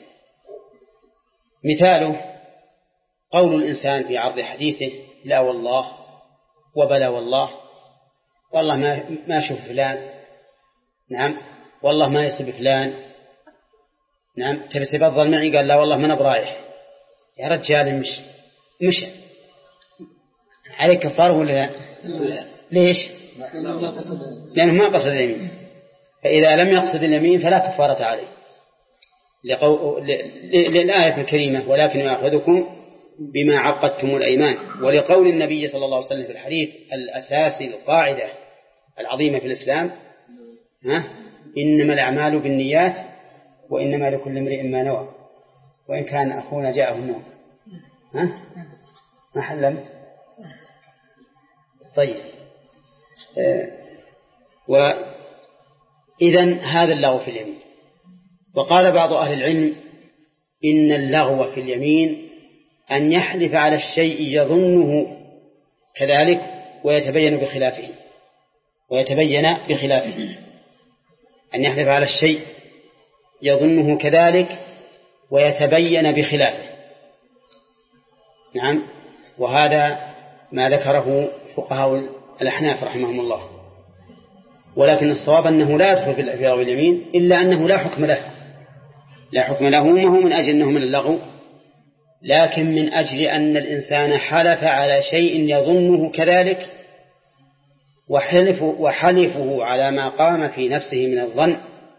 مثاله قول الإنسان في عرض حديثه: لا والله وبلا والله، والله ما ما شوف فلان، نعم، والله ما يصيب فلان، نعم، تبي تفضل معي؟ قال لا والله ما أنا برايح. يا رجال مش مش عليك كفارة ولا لا؟ ليش؟ لأنه ما قصد اليمين. فإذا لم يقصد اليمين فلا كفارة عليه، لقو... للآية الكريمة: ولكن يأخذكم بما عقدتم الأيمان. ولقول النبي صلى الله عليه وسلم في الحديث الأساسي القاعدة العظيمة في الإسلام: ها؟ إنما الأعمال بالنيات وإنما لكل امرئ ما نوى، وإن كان أخونا جاءه النوم. ها؟ ما حلمت؟ طيب. آه. وإذن هذا اللغو في اليمين. وقال بعض أهل العلم إن اللغو في اليمين أن يحلف على الشيء يظنه كذلك ويتبين بخلافه، ويتبين بخلافه أن يحلف على الشيء يظنه كذلك ويتبين بخلافه. نعم. وهذا ما ذكره فقهاء الأحناف رحمهم الله. ولكن الصواب أنه لا يدخل في لغو اليمين إلا أنه لا حكم له، لا حكم له، ما هو من أجل أنه من اللغو، لكن من أجل أن الإنسان حلف على شيء يظنه كذلك، وحلف وحلفه على ما قام في نفسه من الظن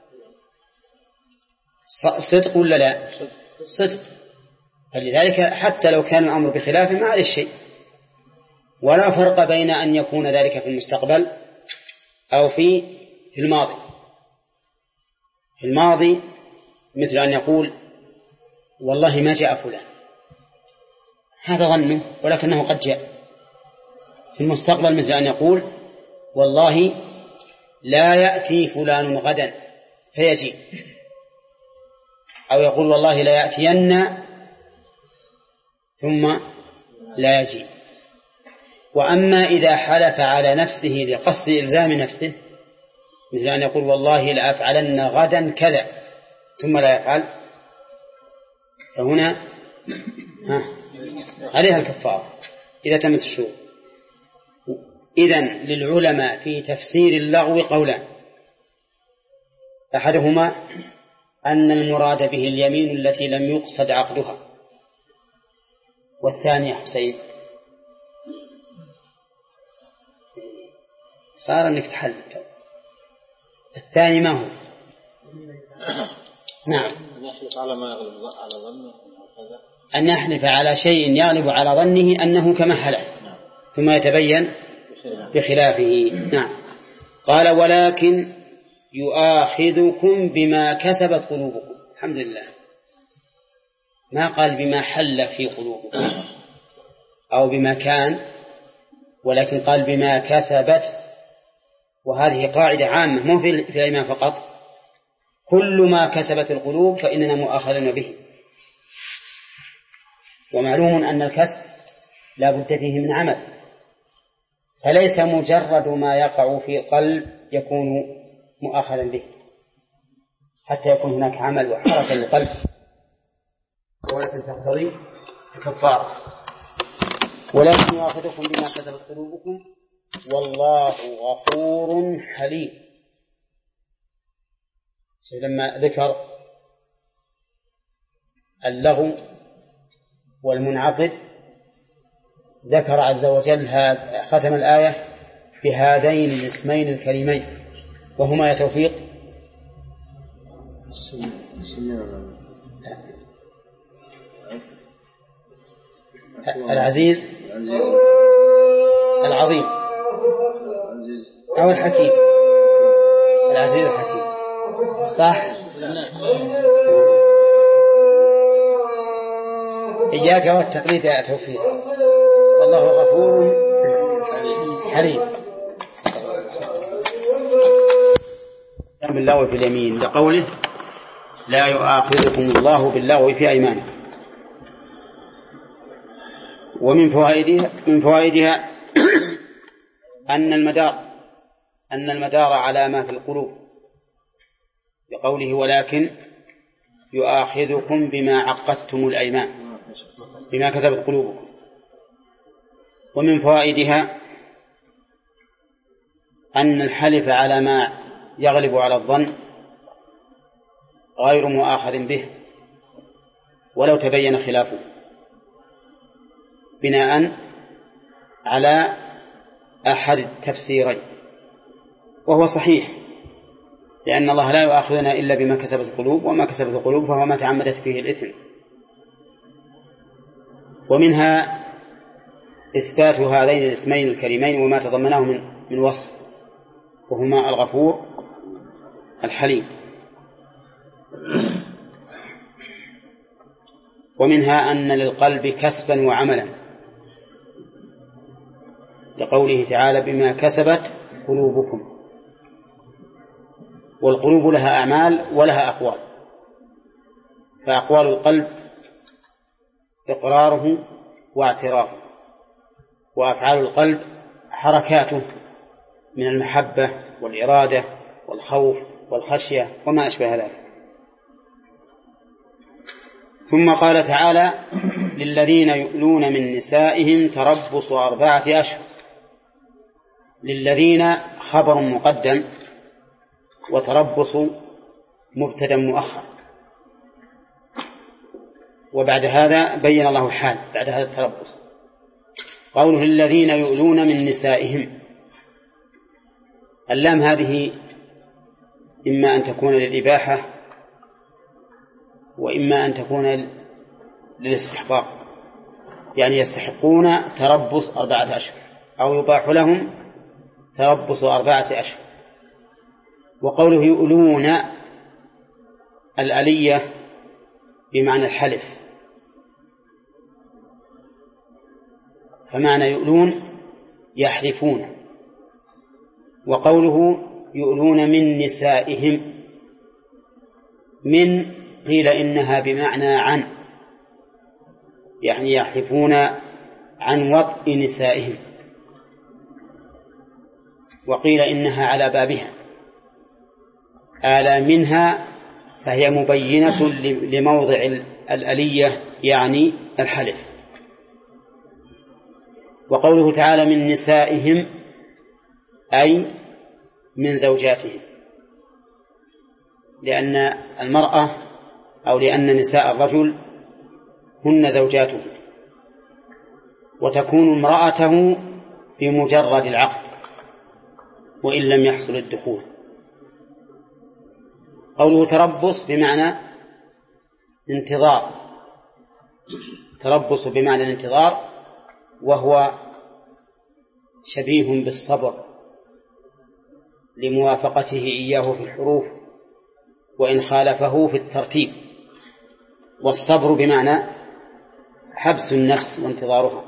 صدق ولا لا؟ صدق. فلذلك حتى لو كان الأمر بخلافه ما عليه شيء، ولا فرق بين أن يكون ذلك في المستقبل أو في في الماضي. في الماضي مثل أن يقول والله ما جاء فلان، هذا ظنه ولكنه قد جاء. في المستقبل مثل أن يقول والله لا يأتي فلان غدا فيجي، أو يقول والله لا يأتين ثم لا يجي. وأما إذا حلف على نفسه لقصد إلزام نفسه مثل أن يقول والله لا أفعلن غدا كذا ثم لا يفعل، فهنا ها عليها الكفارة إذا تمت الشروط. إذن للعلماء في تفسير اللغو قولان: أحدهما أن المراد به اليمين التي لم يقصد عقدها، والثاني يا حسين صار أنك تحل. الثاني ما هو؟ نعم، أن يحلف على ما يغلب على ظنه، أن يحلف على شيء يغلب على ظنه أنه كما حلف ثم يتبين بخلافه. نعم. قال ولكن يؤاخذكم بما كسبت قلوبكم. الحمد لله، ما قال بما حل في قلوبكم أو بما كان، ولكن قال بما كسبت. وهذه قاعدة عامة مو في الإيمان فقط، كل ما كسبت القلوب فإننا مؤاخذون به. ومعلوم أن الكسب لا بد فيه من عمل، فليس مجرد ما يقع في القلب يكون مؤاخذا به، حتى يكون هناك عمل وحركة للقلب ولكن تقتضي الكفارة. ولكن يؤاخذكم بما كسبت قلوبكم والله غفور حليم. لما ذكر اللغو والمنعقد ذكر عز وجل ختم الآية بهذين الاسمين الكريمين، وهما يا توفيق العزيز العظيم أو الحكيم. العزيز الحكيم صح. إياك والتقليد يا توفيق. والله غفور حليم. باللغو في اليمين لقوله لا يؤاخذكم الله باللغو في أيمانكم. ومن فوائدها من فوائدها أن المدار أن المدار على ما في القلوب بقوله ولكن يؤاخذكم بما عقدتم الأيمان بما كسبت قلوبكم. ومن فوائدها أن الحلف على ما يغلب على الظن غير مؤاخذ به ولو تبين خلافه، بناء على أحد التفسيرين، وهو صحيح، لأن الله لا يؤاخذنا إلا بما كسبت القلوب، وما كسبت القلوب فهو ما تعمدت فيه الإثم. ومنها إثبات هذين الاسمين الكريمين وما تضمناه من من وصف، وهما الغفور الحليم. ومنها أن للقلب كسبا وعملا لقوله تعالى بما كسبت قلوبكم. والقلوب لها أعمال ولها أقوال، فأقوال القلب إقراره واعترافه، وأفعال القلب حركاته من المحبة والإرادة والخوف والخشية وما أشبه ذلك. ثم قال تعالى للذين يؤلون من نسائهم تربص أربعة أشهر. للذين خبر مقدم وتربص مبتدأ مؤخر، وبعد هذا بين الله الحال بعد هذا التربص. قوله الذين يؤلون من نسائهم، اللام هذه إما أن تكون للإباحة وإما أن تكون للاستحقاق، يعني يستحقون تربص أربعة أشهر أو يباح لهم تربص أربعة أشهر. وقوله يؤلون الألية بمعنى الحلف، فمعنى يؤلون يحلفون. وقوله يؤلون من نسائهم، من قيل إنها بمعنى عن، يعني يحلفون عن وطء نسائهم، وقيل إنها على بابها آلى منها، فهي مبينة لموضع الألية يعني الحلف. وقوله تعالى من نسائهم أي من زوجاتهم، لأن المرأة أو لأن نساء الرجل هن زوجاته، وتكون امرأته بمجرد العقد، وإن لم يحصل الدخول. قوله تربص بمعنى انتظار، تربص بمعنى الانتظار، وهو شبيه بالصبر لموافقته إياه في الحروف وإن خالفه في الترتيب. والصبر بمعنى حبس النفس وانتظارها.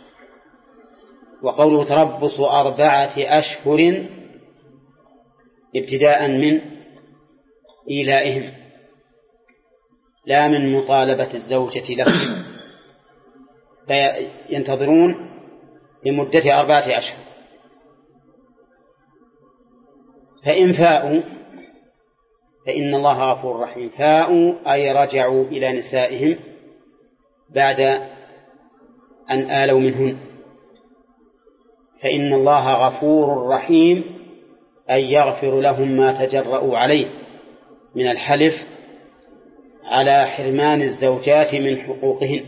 وقوله تربص أربعة أشهر ابتداء من إيلائهم لا من مطالبة الزوجة لهم، فينتظرون لمدة أربعة أشهر. فإن فاءوا فإن الله غفور رحيم. فاءوا أي رجعوا إلى نسائهم بعد أن آلوا منهن، فإن الله غفور رحيم أي يغفر لهم ما تجرؤوا عليه من الحلف على حرمان الزوجات من حقوقهن،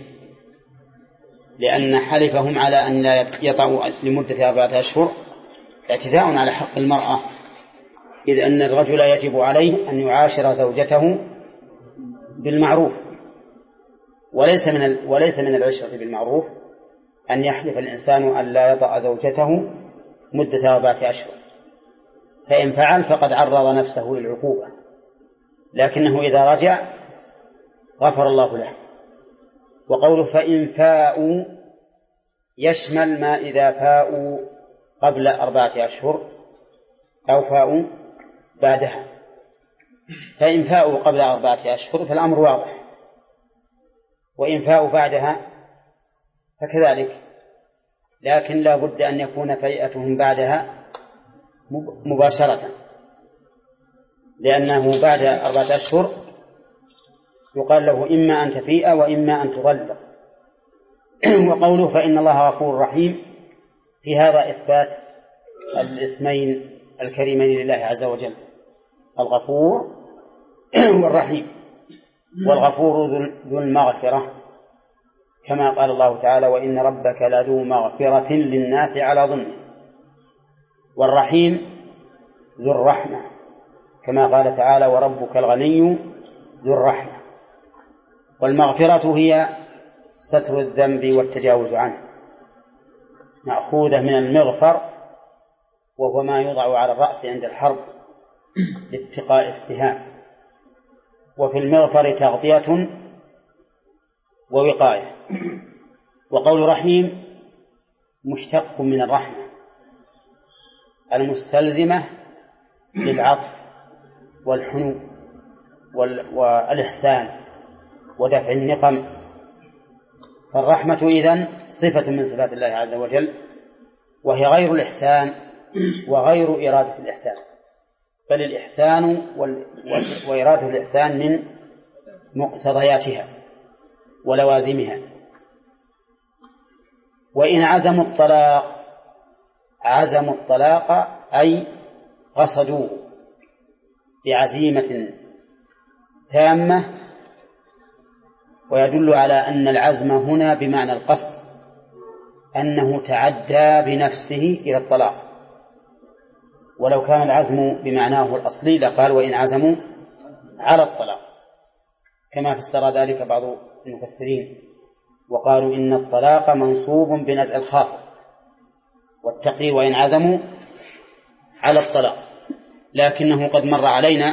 لأن حلفهم على أن لا يطعوا لمدة أربعة أشهر اعتداء على حق المرأة، إذ أن الرجل يجب عليه أن يعاشر زوجته بالمعروف، وليس من وليس من العشرة بالمعروف أن يحلف الإنسان أن لا يطأ زوجته مدة أربعة أشهر، فإن فعل فقد عرض نفسه للعقوبة، لكنه إذا رجع غفر الله له. وقوله فإن فاءوا يشمل ما إذا فاءوا قبل أربعة أشهر أو فاءوا بعدها. فإن فاءوا قبل أربعة أشهر فالأمر واضح، وإن فاءوا بعدها فكذلك، لكن لا بد أن يكون فيئتهم بعدها مباشرة، لأنه بعد أربعة أشهر يقال له إما أن تفيء وإما أن تطلق. وقوله فإن الله غفور رحيم في هذا إثبات الاسمين الكريمين لله عز وجل، الغفور والرحيم. والغفور ذو المغفرة كما قال الله تعالى وإن ربك لذو مغفرة للناس على ظلمه، والرحيم ذو الرحمة كما قال تعالى وربك الغني ذو الرحمة. والمغفرة هي ستر الذنب والتجاوز عنه، مأخوذة من المغفر وهو ما يوضع على الرأس عند الحرب لاتقاء السهام، وفي المغفر تغطية ووقاية. وقول رحيم مشتق من الرحمة المستلزمة للعطف والحنو والإحسان ودفع النقم. فالرحمة إذن صفة من صفات الله عز وجل، وهي غير الإحسان وغير إرادة الإحسان، بل الإحسان وإرادة الإحسان من مقتضياتها ولوازمها. وإن عزموا الطلاق عزموا الطلاق أي قصدوه بعزيمة تامة، ويدل على أن العزم هنا بمعنى القصد، أنه تعدى بنفسه إلى الطلاق. ولو كان العزم بمعناه الأصلي لقال وإن عزموا على الطلاق، كما فسر ذلك بعض المفسرين وقالوا إن الطلاق منصوب بنزع الخافض والتقي وإن عزموا على الطلاق. لكنه قد مر علينا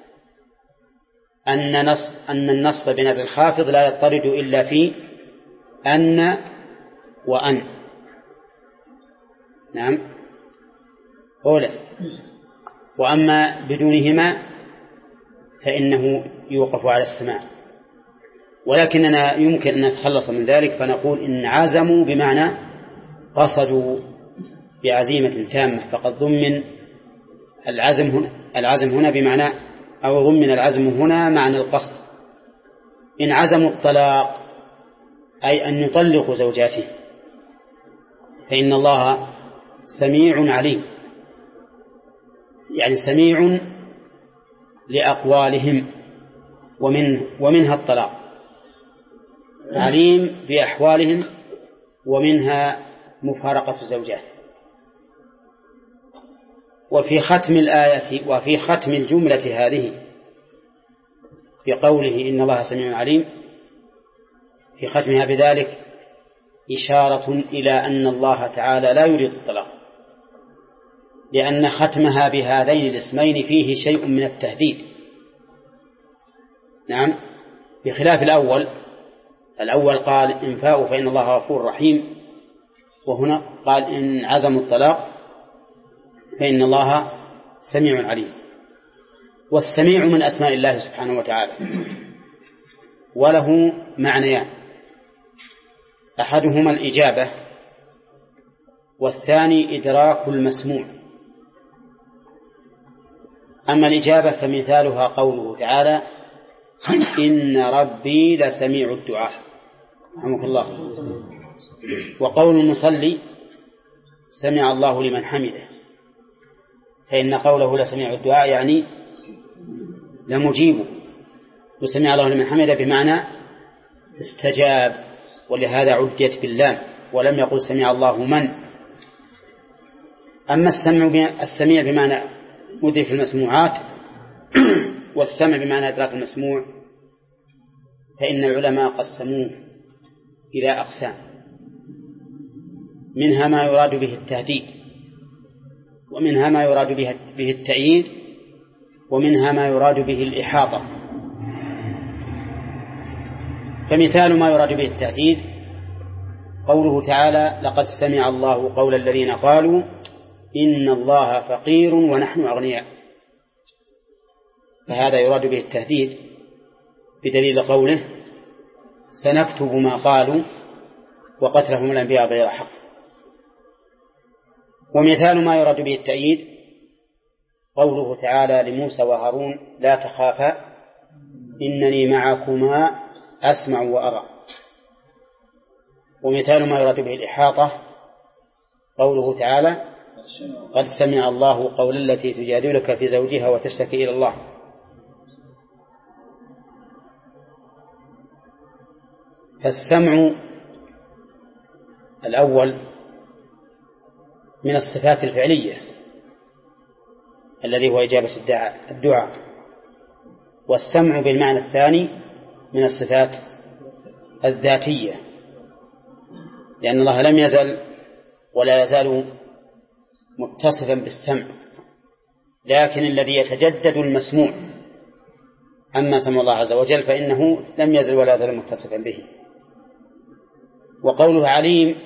أن نصب أن النصب بنزع الخافض لا يضطرد إلا في أن وأن. نعم أولا. وأما بدونهما فإنه يوقف على السماع. ولكننا يمكن أن نتخلص من ذلك فنقول إن عزموا بمعنى قصدوا بعزيمة تامة، فقد ضمن العزم هنا العزم هنا بمعنى أو ضمن العزم هنا معنى القصد. إن عزموا الطلاق أي أن يطلقوا زوجاته، فإن الله سميع عليم، يعني سميع لأقوالهم ومن ومنها الطلاق، عليم بأحوالهم ومنها مفارقة الزوجات. وفي ختم الآية وفي ختم الجملة هذه بقوله إن الله سميع عليم، في ختمها بذلك إشارة إلى أن الله تعالى لا يريد الطلاق، لأن ختمها بهذين الاسمين فيه شيء من التهديد. نعم، بخلاف الأول. الأول قال إن فاءوا فإن الله غفور رحيم، وهنا قال إن عزموا الطلاق فإن الله سميع عليم. والسميع من أسماء الله سبحانه وتعالى، وله معنيان: أحدهما الإجابة، والثاني إدراك المسموع. أما الإجابة فمثالها قوله تعالى إن ربي لسميع الدعاء، رحمك الله. وقول المصلي سمع الله لمن حمده، فإن قوله لسميع الدعاء يعني لمجيبه، وسمع الله لمن حمده بمعنى استجاب، ولهذا عدت باللام ولم يقل سمع الله من. أما السمع السميع بمعنى مدرك المسموعات والسمع بمعنى إدراك المسموع، فإن العلماء قسموه إلى أقسام: منها ما يراد به التهديد، ومنها ما يراد به التأييد، ومنها ما يراد به الإحاطة. فمثال ما يراد به التهديد قوله تعالى لقد سمع الله قول الذين قالوا إن الله فقير ونحن أغنياء، فهذا يراد به التهديد بدليل قوله سنكتب ما قالوا وقتلهم الأنبياء بغير حق. ومثال ما يراد به التأييد قوله تعالى لموسى وهارون لا تخافا إنني معكما أسمع وأرى. ومثال ما يراد به الإحاطة قوله تعالى قد سمع الله قول التي تجادلك في زوجها وتشتكي إلى الله. فالسمع الأول من الصفات الفعلية الذي هو إجابة الدعاء، والسمع بالمعنى الثاني من الصفات الذاتية، لأن الله لم يزل ولا يزال متصفا بالسمع، لكن الذي يتجدد المسموع. أما سمع الله عز وجل فإنه لم يزل ولا يزال متصفا به. وقوله عليم،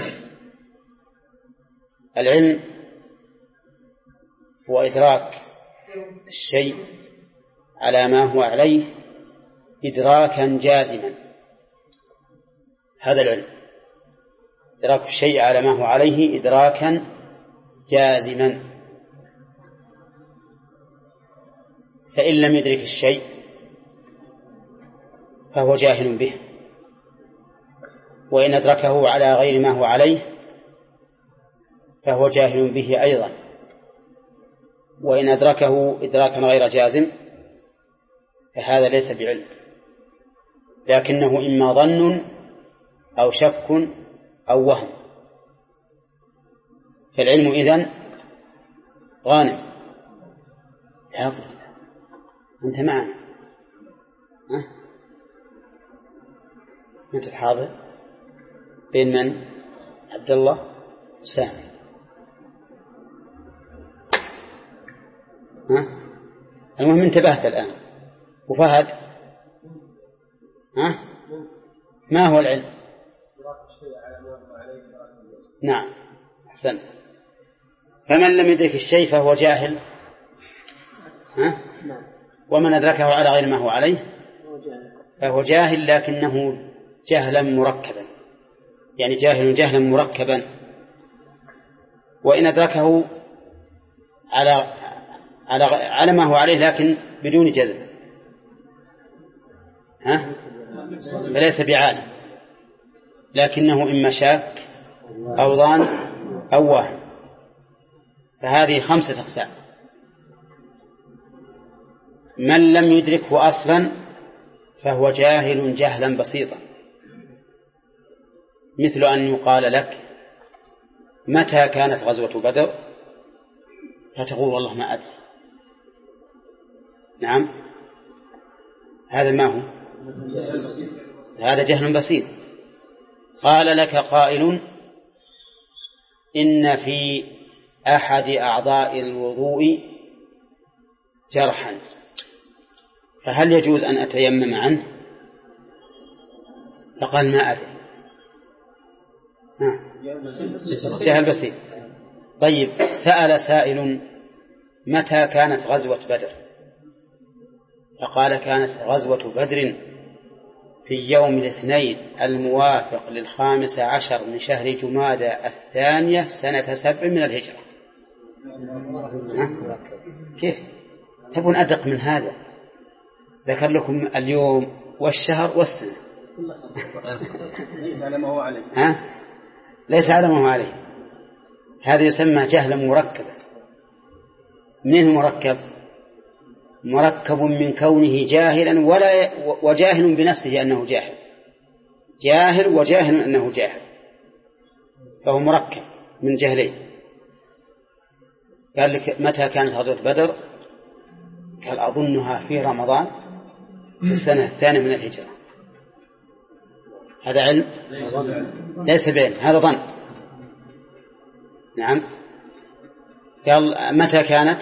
العلم هو إدراك الشيء على ما هو عليه إدراكا جازما، هذا العلم، إدراك الشيء على ما هو عليه إدراكا جازما. فإن لم يدرك الشيء فهو جاهل به، وإن أدركه على غير ما هو عليه فهو جاهل به أيضا، وإن أدركه إدراكا غير جازم فهذا ليس بعلم، لكنه إما ظن أو شك أو وهم. فالعلم إذن غانم. لا بد أنت معنا، ها؟ أنت الحاضر بين من؟ عبد الله وسامي، ها؟ المهم انتبهت الآن. وفهد، ها؟ ما هو العلم؟ نعم، أحسن. فمن لم يدرك الشيء فهو جاهل، ها؟ ومن أدركه على غير ما هو عليه فهو جاهل، لكنه جهلا مركبا، يعني جاهل جهلا مركبا. وإن أدركه على على على ما هو عليه لكن بدون جزم، ها؟ فليس بعالم، لكنه إما شاك أو ظان أو واهم. فهذه خمسة أقسام. من لم يدركه أصلا فهو جاهل جهلا بسيطا، مثل أن يقال لك متى كانت غزوة بدر فتقول والله ما أدري. نعم، هذا ما هو، هذا جهل بسيط. قال لك قائل إن في أحد أعضاء الوضوء جرحا، فهل يجوز أن أتيمم عنه؟ فقال ما أدري. جهل بسيط. طيب، سأل سائل متى كانت غزوة بدر؟ فقال كانت غزوة بدر في يوم الاثنين الموافق للخامس عشر من شهر جمادى الثانية سنة سبع من الهجرة. كيف تبون أدق من هذا؟ ذكر لكم اليوم والشهر والسنة. ليس على ما هو عليه. ها؟ ليس على ما هو عليه. هذا يسمى جهل مركب. منه مركب؟ مركب من كونه جاهلا ولا وجاهل بنفسه أنه جاهل، جاهل وجاهل أنه جاهل، فهو مركب من جهلين. قال لك متى كانت غزوة بدر؟ قال أظنها في رمضان في السنة الثانية من الهجرة. هذا علم ليس بعلم، هذا ظن. نعم. قال متى كانت؟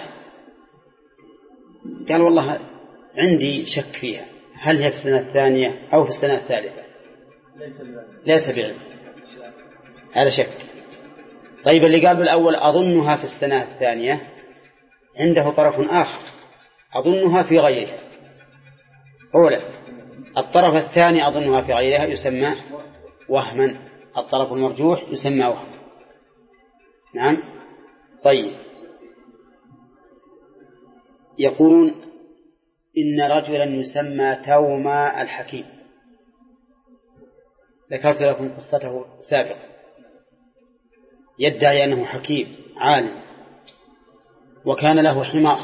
قال والله عندي شك فيها، هل هي في السنة الثانية أو في السنة الثالثة؟ ليس بعلم، هذا شك. طيب اللي قال بالأول أظنها في السنة الثانية عنده طرف آخر، أظنها في غيرها. أولا الطرف الثاني أظنها في غيرها يسمى وهما، الطرف المرجوح يسمى وهم. نعم. طيب، يقولون إن رجلا يسمى توما الحكيم، ذكرت لكم قصته سابقا، يدعي أنه حكيم عالم، وكان له حمار،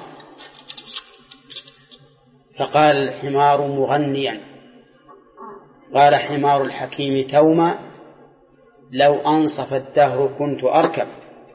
فقال الحمار مغنيا، قال حمار الحكيم توما لو أنصف الدهر كنت أركب،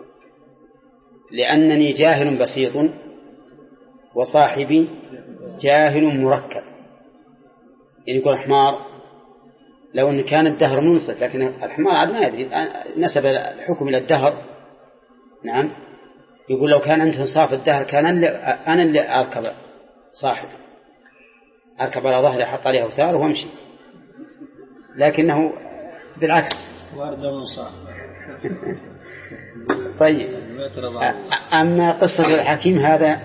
لأنني جاهل بسيط وصاحبي جاهل مركب. يعني يقول الحمار لو أن كان الدهر منصف، لكن الحمار عاد ما يدري، نسب الحكم إلى الدهر. نعم. يقول لو كان عنده انصاف الدهر كان أنا اللي أركب صاحب، أركب على ظهري أحط عليه أوثار وأمشي، لكنه بالعكس. طيب، أما قصة الحكيم هذا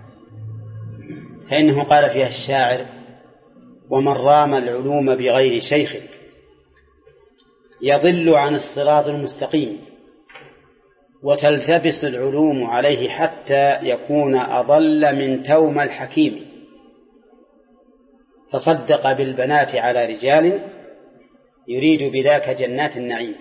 فإنه قال فيها الشاعر ومن رام العلوم بغير شيخ يضل عن الصراط المستقيم، وتلتبس العلوم عليه حتى يكون أضل من توم الحكيم، تصدق بالبنات على رجال يريد بذاك جنات النعيم.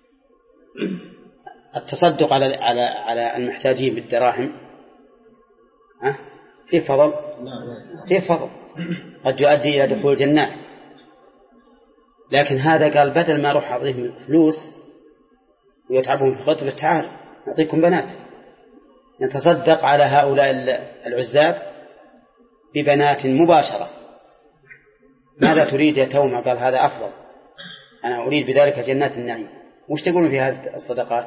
التصدق على على على المحتاجين بالدراهم ها في فضل، في فضل قد يؤدي إلى دخول الجنات. لكن هذا قال بدل ما أروح أعطيهم فلوس ويتعبهم في خطبة تعال أعطيكم بنات، نتصدق على هؤلاء العزاب ببنات مباشرة. ماذا تريد يا توما؟ قال هذا أفضل، أنا أريد بذلك جنات النعيم. وش تقولون في هذه الصدقات؟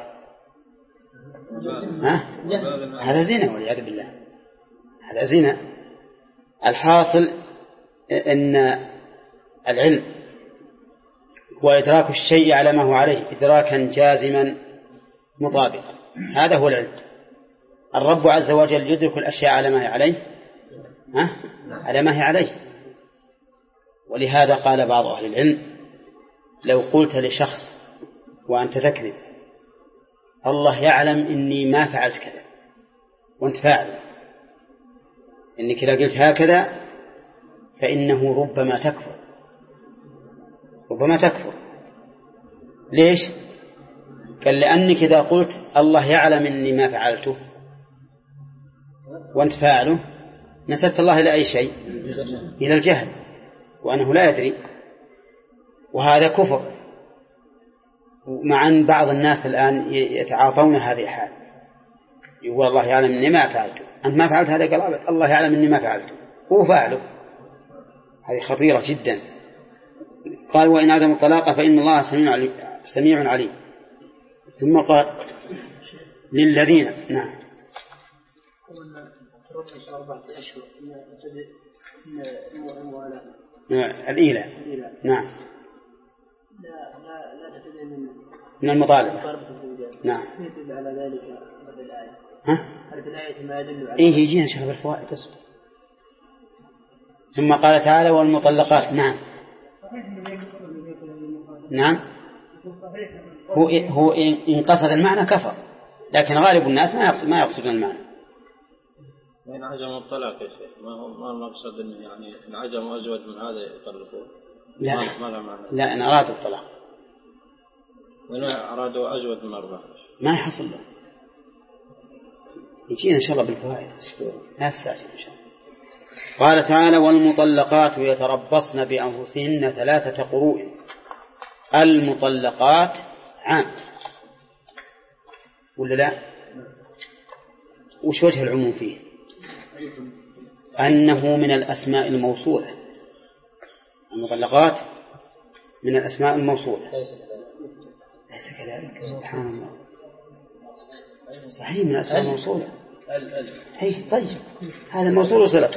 ها؟ هذا زنا والعياذ بالله، هذا زنا. الحاصل أن العلم هو إدراك الشيء على ما هو عليه إدراكا جازما مطابقا، هذا هو العلم. الرب عز وجل يدرك الأشياء على ما هي عليه، ها؟ على ما هي عليه. ولهذا قال بعض أهل العلم لو قلت لشخص وأنت تكذب الله يعلم إني ما فعلت كذا وأنت فاعل، إنك إذا قلت هكذا فإنه ربما تكفر، ربما تكفر. ليش؟ قال لأنك إذا قلت الله يعلم إني ما فعلته وأنت فاعله نسبت الله إلى أي شيء؟ إلى الجهل، وأنه لا يدري، وهذا كفر. مع أن بعض الناس الآن يتعاطون هذه الحال، يقول الله يعلم أني ما فعلته، أنت ما فعلت هذا قال الله يعلم أني ما فعلته هو فعله. هذه خطيرة جدا. قال وإن عدم الطلاق فإن الله سميع عليم, سميع عليم. ثم قال للذين نعم الإيلة نعم من المطالبة نعم. على ذلك الآية ها؟ الآية ما يدل على إيه يجينا شغل الفوائد تصبر. ثم قال تعالى والمطلقات نعم نعم هو هو إن قصد المعنى كفر، لكن غالب الناس ما يقصد ما يقصدون المعنى. وإن عجم الطلاق يا شيخ ما هو ما المقصد إنه يعني إن عجم أجود من هذا يطلقون؟ لا ما له معنى. لا إن أرادوا الطلاق وإن أرادوا أجود من أربعة ما يحصل له. يجينا إن شاء الله بالفوائد لا تستعجل إن شاء الله. قال تعالى والمطلقات يتربصن بأنفسهن ثلاثة قروء. المطلقات عام ولا لا؟ وش وجه العموم فيه؟ أنه من الأسماء الموصولة. المطلقات من الأسماء الموصولة. ليس كذلك سبحان الله. صحيح من الأسماء الموصولة. هي طيب هذا موصول وصلته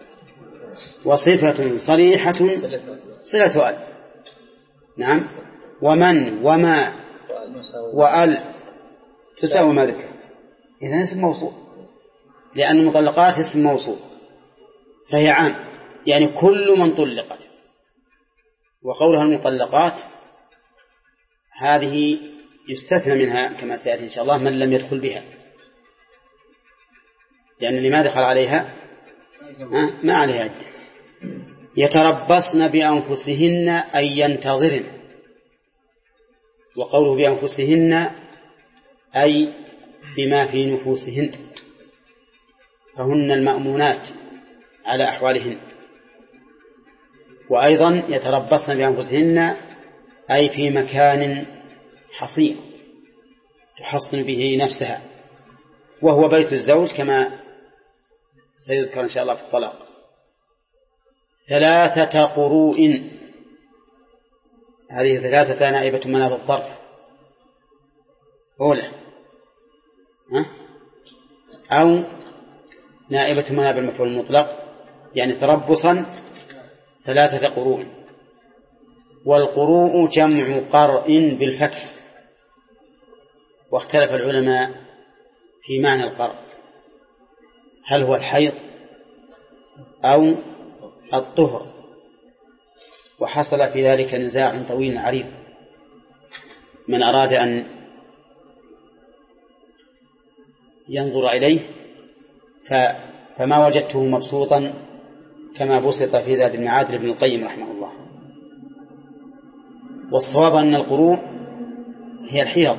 وصفة صريحة صلة أل نعم ومن وما وأل تساوي ما ذكر. إذن اسم موصول لأن المطلقات اسم موصول فهي عام يعني كل من طلقت. وقولها المطلقات هذه يستثنى منها كما سيأتي إن شاء الله من لم يدخل بها، لأن اللي ما دخل عليها ما عليها عدة. يتربصن بأنفسهن أي ينتظرن. وقوله بأنفسهن أي بما في نفوسهن فهن المأمونات على أحوالهن. وأيضا يتربصن بأنفسهن أي في مكان حصين تحصن به نفسها وهو بيت الزوج كما سيذكر إن شاء الله في الطلاق. ثلاثة قروء هذه ثلاثة نائبة مناب الظرف أولى أو نائبة مناب المفعول المطلق يعني تربصا ثلاثة قروء. والقروء جمع قرء بالفتح. واختلف العلماء في معنى القرء هل هو الحيض أو الطهر، وحصل في ذلك نزاع طويل عريض. من أراد أن ينظر إليه فما وجدته مبسوطا كما بسط في زاد المعاد لابن القيم رحمه الله. والصواب أن القروء هي الحيض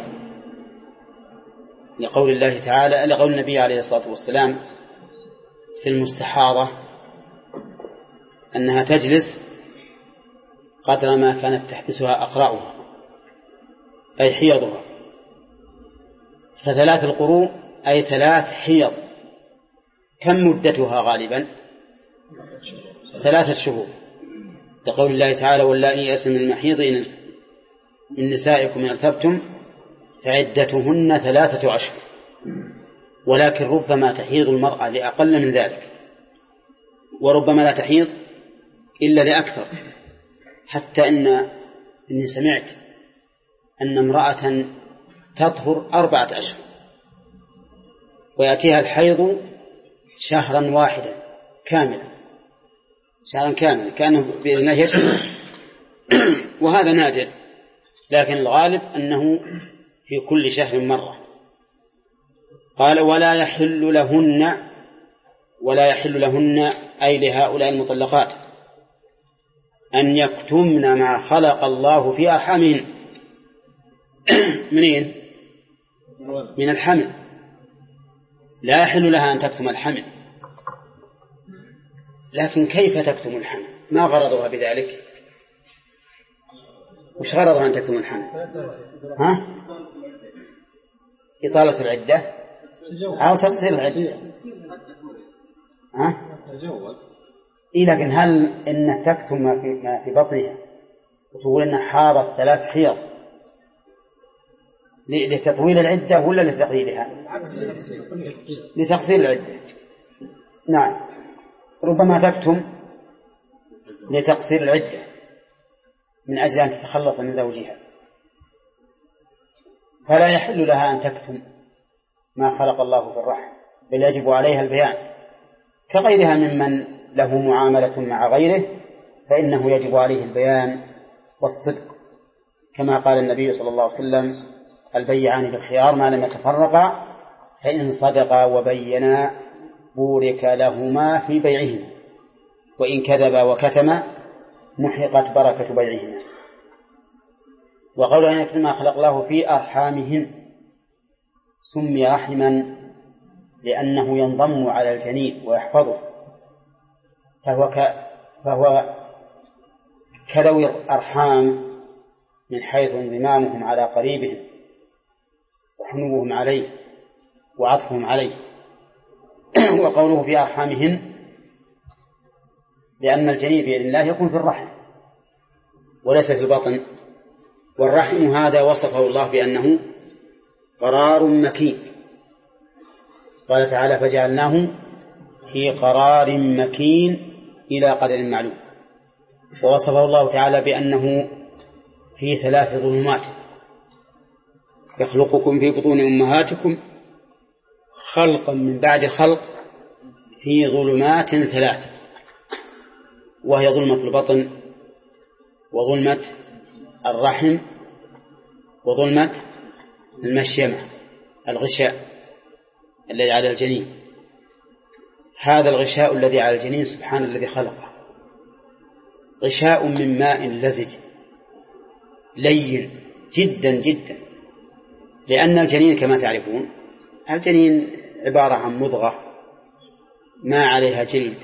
لقول الله تعالى لقول النبي عليه الصلاة والسلام في المستحاضة أنها تجلس قدر ما كانت تحبسها أقراؤها أي حيضها. فثلاث القروء أي ثلاث حيض. كم مدتها غالبا؟ ثلاثة شهور لقول الله تعالى واللائي يئسن من المحيض من نسائكم إن ارتبتم فعدتهن ثلاثة أشهر. ولكن ربما تحيض المرأة لأقل من ذلك وربما لا تحيض إلا لأكثر. حتى إن إني سمعت أن امرأة تطهر أربعة أشهر ويأتيها الحيض شهرا واحدا كاملا شهرا كاملا كأنه بإذن الله يشتغل. وهذا نادر لكن الغالب أنه في كل شهر مرة. قال ولا يحل لهن ولا يحل لهن أي لهؤلاء المطلقات أن يكتمن ما خلق الله في أرحامهن. منين؟ من الحمل. لا يحل لها أن تكتم الحمل. لكن كيف تكتم الحمل؟ ما غرضها بذلك؟ وش غرضها أن تكتم الحمل؟ ها؟ إطالة العدة أو تقصير العدة. ها؟ إيه لكن هل إنك تكتم ما في ما في بطنها وتقول إنها حاضت ثلاث حيض لتطويل العدة ولا لتقليلها؟ لتقصير العدة. نعم، ربما تكتم لتقصير العدة من أجل أن تتخلص من زوجها، فلا يحل لها أن تكتم ما خلق الله في الرحم، بل يجب عليها البيان كغيرها ممن له معاملة مع غيره، فإنه يجب عليه البيان والصدق، كما قال النبي صلى الله عليه وسلم: البيعان بالخيار ما لم يتفرقا، فإن صدقا وبينا بورك لهما في بيعهما، وإن كذبا وكتما محقت بركة بيعهما. وقول أن يكتم ما خلق الله في أرحامهن سمي رحما لأنه ينضم على الجنين ويحفظه، فهو, ك... فهو كذوي الأرحام من حيث انضمامهم على قريبهم وحنوهم عليه وعطفهم عليه. وقوله في أرحامهن لأن الجنين بإذن الله يكون في الرحم وليس في البطن، والرحم هذا وصفه الله بأنه قرار مكين، قال تعالى: فجعلناه في قرار مكين إلى قدر معلوم. ووصفه الله تعالى بأنه في ثلاث ظلمات: يخلقكم في بطون أمهاتكم خلقا من بعد خلق في ظلمات ثلاث، وهي ظلمة البطن وظلمة الرحم وظلمة المشيمة الغشاء الذي على الجنين. هذا الغشاء الذي على الجنين سبحان الذي خلقه، غشاء من ماء لزج لين جدا جدا، لأن الجنين كما تعرفون الجنين عبارة عن مضغة ما عليها جلد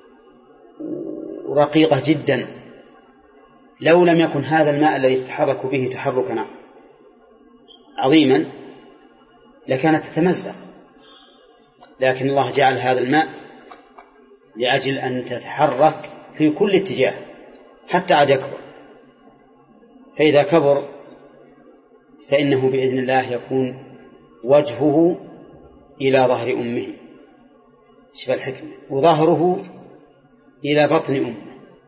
رقيقة جدا، لو لم يكن هذا الماء الذي تتحرك به تحركا عظيما لكانت تتمزق، لكن الله جعل هذا الماء لأجل أن تتحرك في كل اتجاه حتى عاد يكبر، فإذا كبر فإنه بإذن الله يكون وجهه إلى ظهر أمه، شوف الحكمة، وظهره إلى بطن أمه.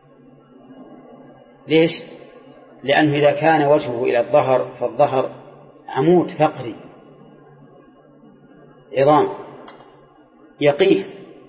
ليش؟ لأنه إذا كان وجهه إلى الظهر فالظهر عمود فقري عظام يقيه،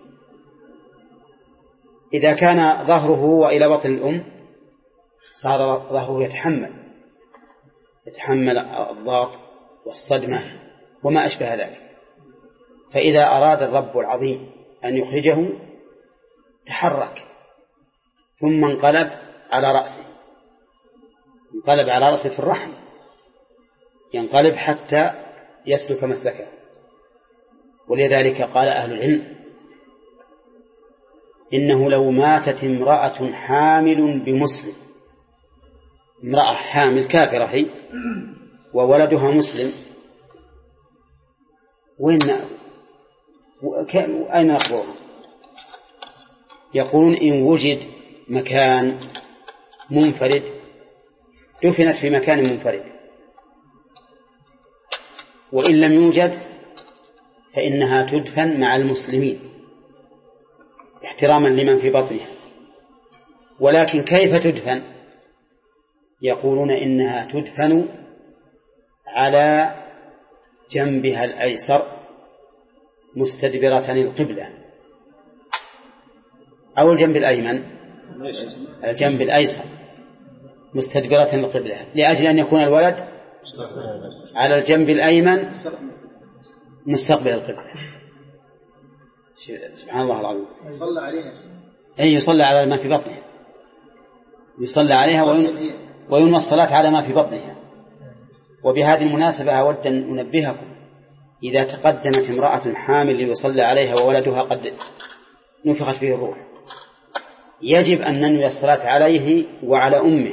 إذا كان ظهره وإلى بطن الأم صار ظهره يتحمل يتحمل الضغط والصدمة وما أشبه ذلك. فإذا أراد الرب العظيم أن يخرجه تحرك ثم انقلب على رأسه، انقلب على رأسه في الرحم، ينقلب حتى يسلك مسلكه. ولذلك قال أهل العلم: إنه لو ماتت امرأة حامل بمسلم، امرأة حامل كافرة هي وولدها مسلم، وين أين أخبرها؟ يقولون إن وجد مكان منفرد دفنت في مكان منفرد، وإن لم يوجد فإنها تدفن مع المسلمين احتراما لمن في بطنها. ولكن كيف تدفن؟ يقولون إنها تدفن على جنبها الأيسر مستدبرة القبلة، أو الجنب الأيمن، الجنب الأيسر مستدبرة القبلة، لأجل أن يكون الولد على الجنب الأيمن مستقبل القبلة. سبحان الله العظيم. يصلى عليها، أي يصلى على ما في بطنها، يصلى عليها وينوى الصلاة على ما في بطنها. وبهذه المناسبة أود أن أنبهكم: إذا تقدمت امرأة حامل ليصلى عليها وولدها قد نفخت فيه الروح، يجب أن ننوي الصلاة عليه وعلى أمه.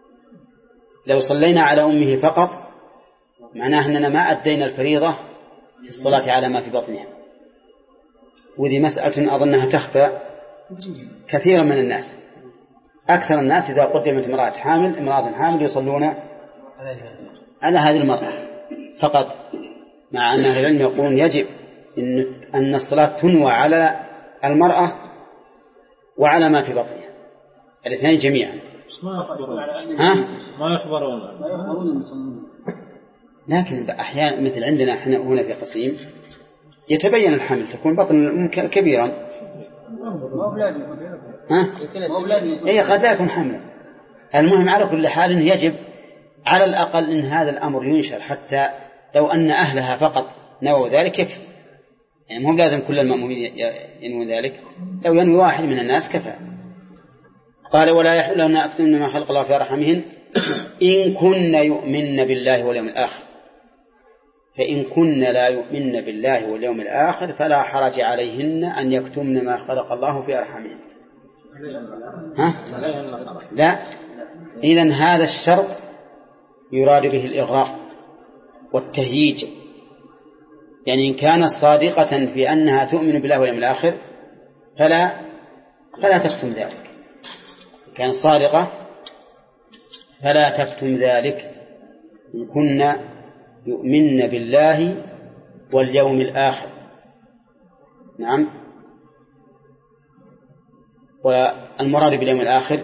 لو صلينا على أمه فقط معناه أننا ما أدينا الفريضة في الصلاة على ما في بطنها. وذي مسألة أظنها تخفى كثيرا من الناس. أكثر الناس إذا قدمت امرأة حامل امرأة حامل يصلون على هذه المرأة فقط، مع أن أهل العلم يقولون يجب إن أن الصلاة تنوى على المرأة وعلى ما في بطنها الاثنين جميعا. ما يخبرون ها؟ ما يخبرون لكن أحيانا مثل عندنا احنا هنا في قصيم يتبين الحمل تكون بطن كبيرا. ها؟ هي قد لا يكون حملا. المهم على كل حال إنه يجب على الأقل إن هذا الأمر ينشر، حتى لو أن أهلها فقط نووا ذلك يكفي، يعني مهم لازم كل المأمومين ينووا ذلك، لو ينوي واحد من الناس كفى. قال ولا يحل لهن أكتمن ما خلق الله في أرحامهن إن كن يؤمن بالله واليوم الآخر، فإن كن لا يؤمن بالله واليوم الآخر فلا حرج عليهن أن يكتمن ما خلق الله في أرحامهن. ها؟ لا، إذن هذا الشرط يراد به الإغراء والتهييج، يعني إن كانت صادقة في أنها تؤمن بالله واليوم الآخر فلا فلا تكتم ذلك، إن كانت صادقة فلا تكتم ذلك. إن كنا يؤمن بالله واليوم الآخر. نعم. والمراد باليوم الآخر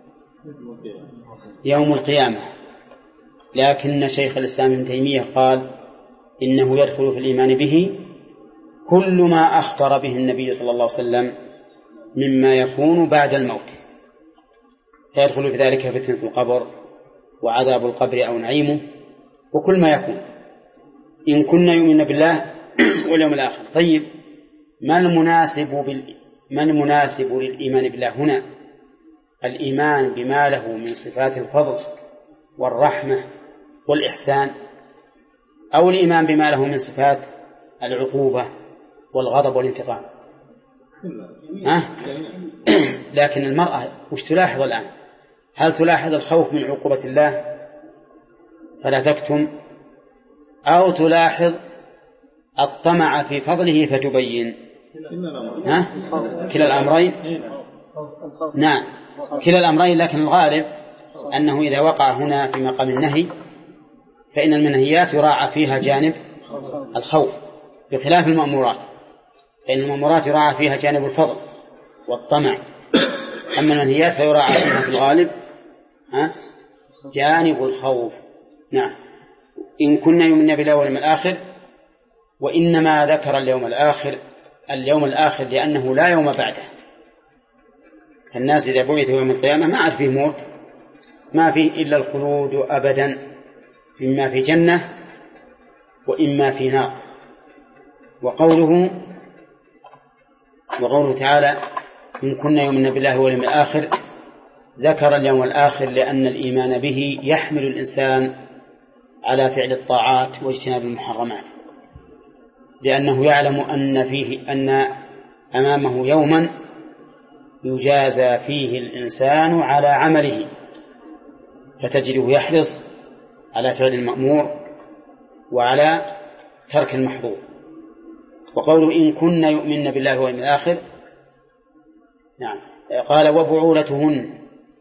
يوم القيامة، لكن شيخ الإسلام ابن تيمية قال إنه يدخل في الإيمان به كل ما أخبر به النبي صلى الله عليه وسلم مما يكون بعد الموت، فيدخل في ذلك فتنة القبر وعذاب القبر أو نعيمه وكل ما يكون. إن كنا يؤمن بالله واليوم الآخر. طيب ما المناسب بال... ما المناسب للإيمان بالله هنا؟ الإيمان بما له من صفات الفضل والرحمة والإحسان، أو الإيمان بما له من صفات العقوبة والغضب والانتقام؟ ها؟ لكن المرأة وش تلاحظ الآن؟ هل تلاحظ الخوف من عقوبة الله فلا تكتم، أو تلاحظ الطمع في فضله فتبين؟ ها؟ كلا الأمرين. نعم كلا الأمرين، لكن الغالب أنه إذا وقع هنا في مقام النهي فإن المنهيات يراعى فيها جانب الخوف بخلاف المأمورات، فإن المأمورات يراعى فيها جانب الفضل والطمع، أما المنهيات فيراعى فيها في الغالب ها؟ جانب الخوف. نعم. إن كنا يؤمن بالله واليوم الآخر، وإنما ذكر اليوم الآخر اليوم الآخر لأنه لا يوم بعده. الناس إذا بعثوا يوم القيامة ما عاد فيه موت، ما فيه إلا الخلود أبدا، إما في جنة وإما في نار. وقوله وقوله تعالى إن كنا يؤمن بالله واليوم الآخر ذكر اليوم الآخر لأن الإيمان به يحمل الإنسان على فعل الطاعات واجتناب المحرمات، لأنه يعلم أن فيه أن أمامه يوما يجازى فيه الإنسان على عمله، فتجده يحرص على فعل المأمور وعلى ترك المحظور. وقوله إن كنا يؤمن بالله واليوم الآخر، نعم قال وبعولتهن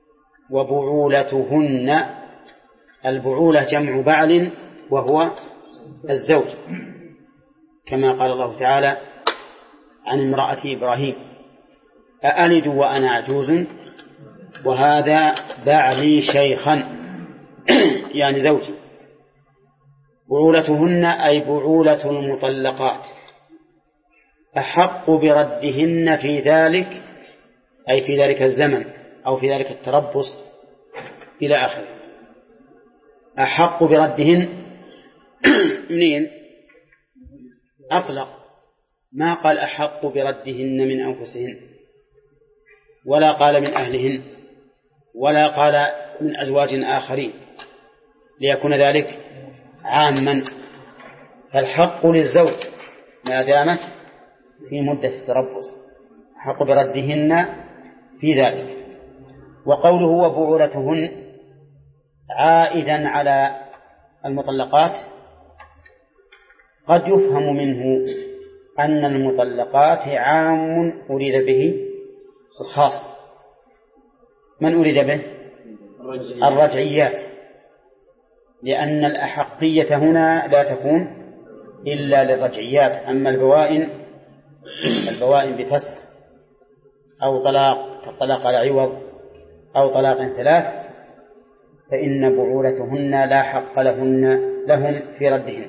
وبعولتهن البعولة جمع بعل وهو الزوج، كما قال الله تعالى عن امرأة إبراهيم أألد وأنا عجوز وهذا بعلي شيخا يعني زوجي. بعولتهن أي بعولة المطلقات أحق بردهن في ذلك، أي في ذلك الزمن أو في ذلك التربص إلى آخره. أحق بردهن منين؟ أطلق، ما قال أحق بردهن من أنفسهن، ولا قال من أهلهن، ولا قال من أزواج آخرين، ليكون ذلك عاما. فالحق للزوج ما دامت في مدة التربص، حق بردهن في ذلك. وقوله وبعولتهن عائدا على المطلقات قد يفهم منه أن المطلقات عام أريد به الخاص. من أريد به؟ الرجعيات، لأن الأحقية هنا لا تكون إلا للرجعيات. أما البوائن البوائن بفسخ أو طلاق كالطلاق على عوض أو طلاق ثلاث فإن بعولتهن لا حق لهن لهم في ردهن.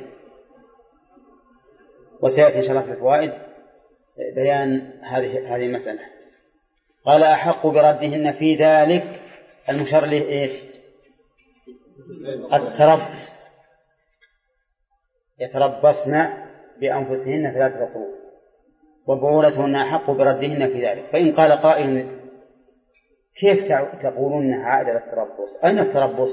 وسيأتي إن شاء الله في الفوائد بيان هذه هذه المسألة. قال أحق بردهن في ذلك المشار له إيش؟ التربص، يتربصن بأنفسهن ثلاثة قروء وبعولتهن أحق بردهن في ذلك. فإن قال قائل كيف تقولون عائد التربص؟ أين التربص؟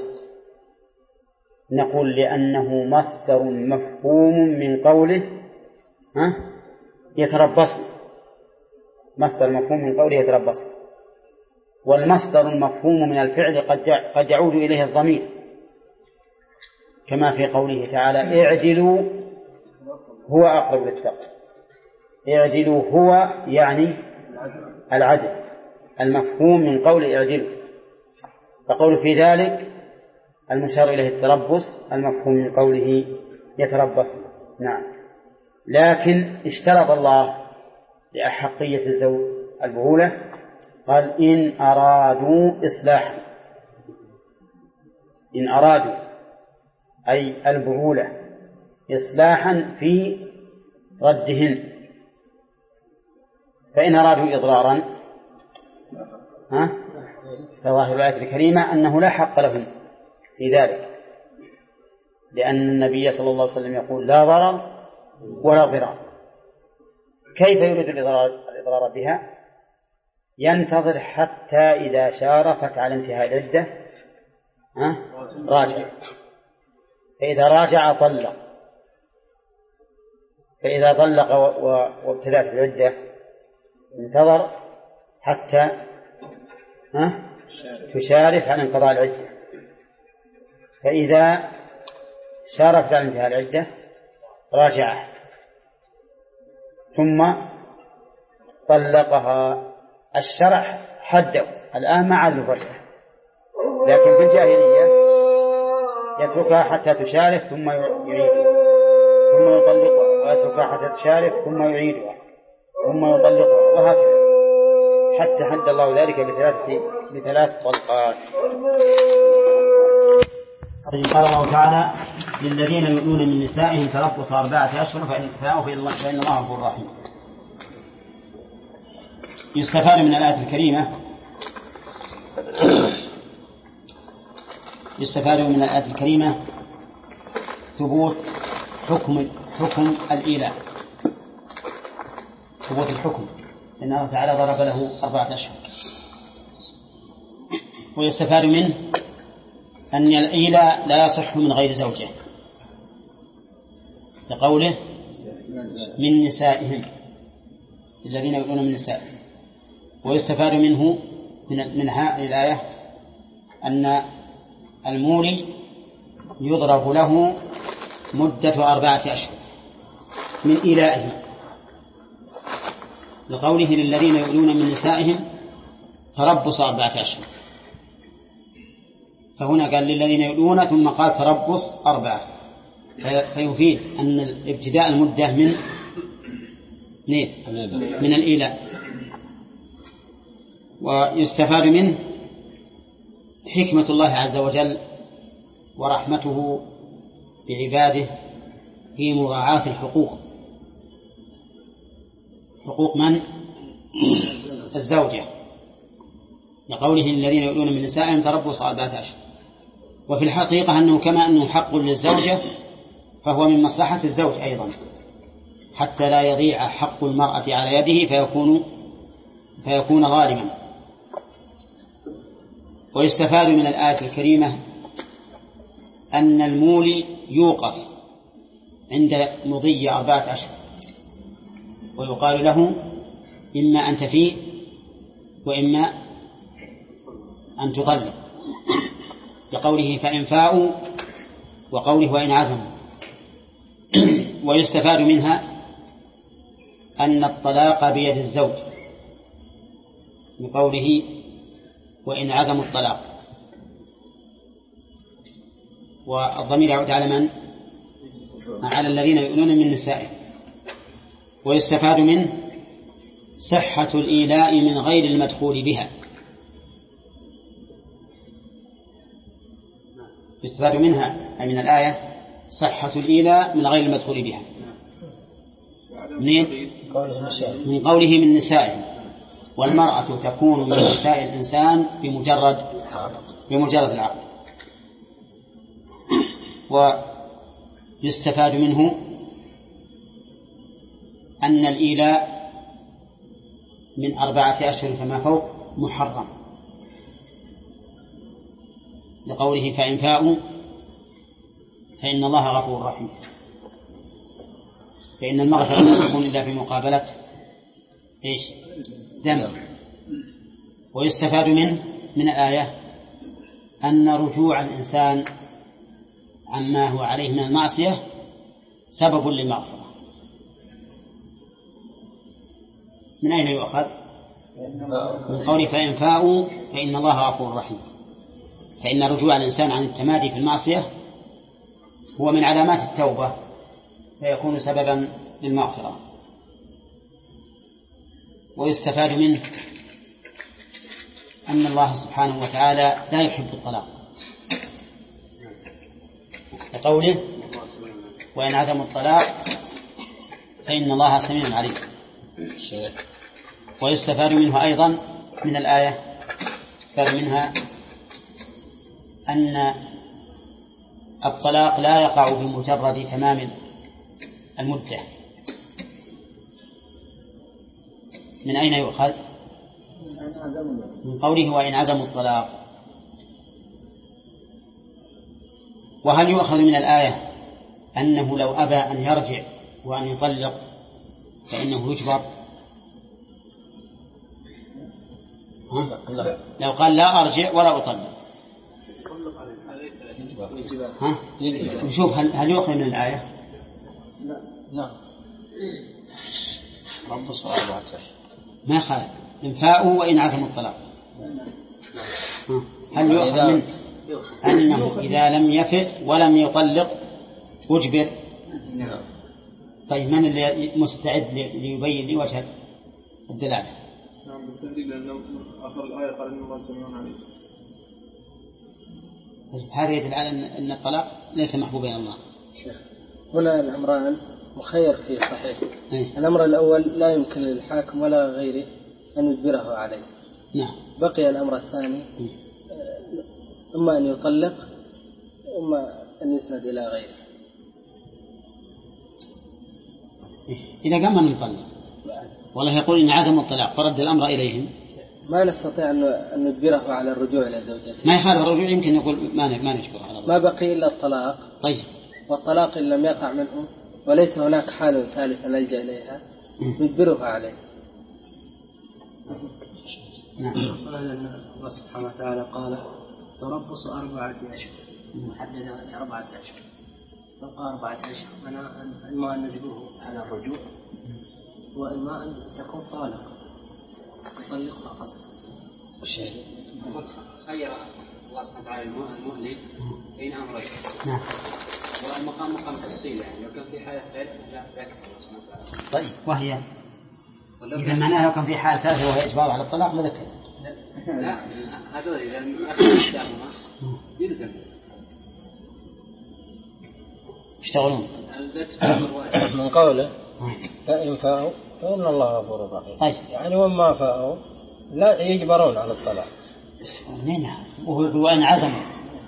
نقول لأنه مصدر مفهوم من قوله ها يتربصن، مصدر مفهوم من قوله يتربصن، والمصدر المفهوم من الفعل قد يعود إليه الضمير، كما في قوله تعالى اعدلوا هو أقرب للتقوى. اعدلوا هو يعني العدل، المفهوم من قول اعدلوا، فقول في ذلك المشار إليه التربص، المفهوم من قوله يتربص. نعم، لكن اشترط الله لأحقية الزوج البعولة، قال إن أرادوا إصلاحا، إن أرادوا أي البعولة إصلاحا في ردهن. فإن أرادوا إضرارا ها فظاهر الآية الكريمة أنه لا حق لهم في ذلك، لأن النبي صلى الله عليه وسلم يقول لا ضرر ولا ضرار. كيف يريد الإضرار, الإضرار بها؟ ينتظر حتى إذا شارفت على انتهاء العدة ها راجع، فإذا راجع طلق، فإذا طلق وابتدأت العدة انتظر حتى ها تشارف على انقضاء العدة، فإذا شارفت على انتهاء العدة راجعه ثم طلقها. الشرع حده الآن مع الفرقة، لكن في الجاهلية يتركها حتى تشارف ثم يعيدها ثم يطلقها، ويتركها حتى تشارف ثم يعيدها ثم يطلقها، وهكذا حتى حد الله ذلك بثلاث بثلاث طلقات. قال الله تعالى للذين يؤلون من نسائهم تربص أربعة أشهر فإن فاءوا فإن الله غفور رحيم. يستفاد من الآية الكريمة يستفاد من الآية الكريمة ثبوت حكم حكم الإيلاء، ثبوت الحكم، لأن الله تعالى ضرب له أربعة أشهر. ويستفاد منه أن الإيلاء لا يصح من غير زوجه، لقوله من نسائهم الذين يؤلون من نسائهم. ويستفاد منه من هذه الآية أن المولي يضرب له مدة أربعة أشهر من إيلائه، لقوله للذين يؤلون من نسائهم تربص أربعة أشهر، فهنا قال للذين يؤلون ثم قال تربص أربعة، فيفيد أن الابتداء المدة من من الإيلاء. ويستفاد منه حكمة الله عز وجل ورحمته بعباده في مراعاة الحقوق، حقوق من؟ الزوجة، لقوله الذين يؤلون من نسائهم تربص أربعة أشهر. وفي الحقيقة أنه كما أنه حق للزوجة فهو من مصلحة الزوج أيضا، حتى لا يضيع حق المرأة على يده فيكون فيكون ظالما. ويستفاد من الآية الكريمة أن المولي يوقف عند مضي أربعة أشهر، ويقال له إما أن تفيء وإما أن تطلق، لقوله فإن فاءوا وقوله وإن عزموا. ويستفاد منها أن الطلاق بيد الزوج بقوله وإن عزموا الطلاق، والضمير يعود على من؟ على الذين يؤلون من نسائهم. ويستفاد منه صحة الإيلاء من غير المدخول بها. يستفاد منها أي من الآية صحة الإيلاء من غير المدخول بها. منين؟ من قوله من نسائهم، والمرأة تكون من نساء الإنسان بمجرد بمجرد العقد. ويستفاد منه أن الإيلاء من أربعة أشهر فما فوق محرم، لقوله فإن فاءوا فإن الله غفور رحيم، فإن المغفرة لا تكون إلا في مقابلة إيش؟ دم. ويستفاد منه من الآية أن رجوع الإنسان عما هو عليه من المعصية سبب للمغفرة. من أين يؤخذ؟ من قوله فإن فاءوا فإن الله غفور رحيم، فإن رجوع الإنسان عن التمادي في المعصية هو من علامات التوبة فيكون سببا للمغفرة. ويستفاد منه أن الله سبحانه وتعالى لا يحب الطلاق، لقوله وإن عزموا الطلاق فإن الله سميع عليم. ويستفاد منه أيضا من الآية يستفاد منها أن الطلاق لا يقع بمجرد تمام المدة. من أين يؤخذ؟ من قوله وإن عزموا الطلاق. وهل يؤخذ من الآية أنه لو أبى أن يرجع وأن يطلق فإنه يجبر؟ لو قال لا أرجع ولا أطلق ها؟ نشوف هل, هل يؤخذ من الآية؟ نعم. رب صلى الله عليه وسلم ما خالف إن فاءوا وإن عزموا الطلاق. هل يؤخذ منه أنه إذا لم يفت ولم يطلق أجبر؟ طيب من اللي مستعد ليبين لي وجه الدلالة؟ نعم بالتهديد لأنه آخر الآية قال إنه ما سمعون عليه. هذا يدل على أن الطلاق ليس محبوب بين الله. هنا الأمران مخير فيه صحيح. أيه؟ الأمر الأول لا يمكن للحاكم ولا غيره أن يجبره عليه. نعم. بقي الأمر الثاني إما أن يطلق إما أن يسند إلى غيره. إذا قام أن يطلق والله يقول إن عزموا الطلاق فرد الأمر إليهم ما نستطيع أن نجبره على الرجوع إلى زوجته. ما يخالف الرجوع، يمكن يقول ما ما نجبره على ما بقي إلا الطلاق. طيب. والطلاق إن لم يقع منه وليس هناك حال ثالث نلجأ إليها نجبره عليه. نعم. الله سبحانه وتعالى قال تربص أربعة أشهر محددة لأربعة أشهر. بقى أربعة أشهر أنا إما أن نجبره على الرجوع وإما أن تكون طالق يطلقها قصد. خير الله سبحانه وتعالى المهلك بين أمرين. نعم. والمقام مقام تفصيل يعني لو كان في حالة ثالثة لا ذكر الله سبحانه وتعالى. طيب وهي إذا معناها لو كان في حالة ثالثة وهي إجبار على الطلاق ما ذكر. لا هذا إذا أخذ كتابهما يلزم. يشتغلون. من قوله فإن فاءوا فإن الله غفور رحيم. طيب. يعني وما فاءوا لا يجبرون على الطلاق. نعم. وهو يقول وإن عزموا.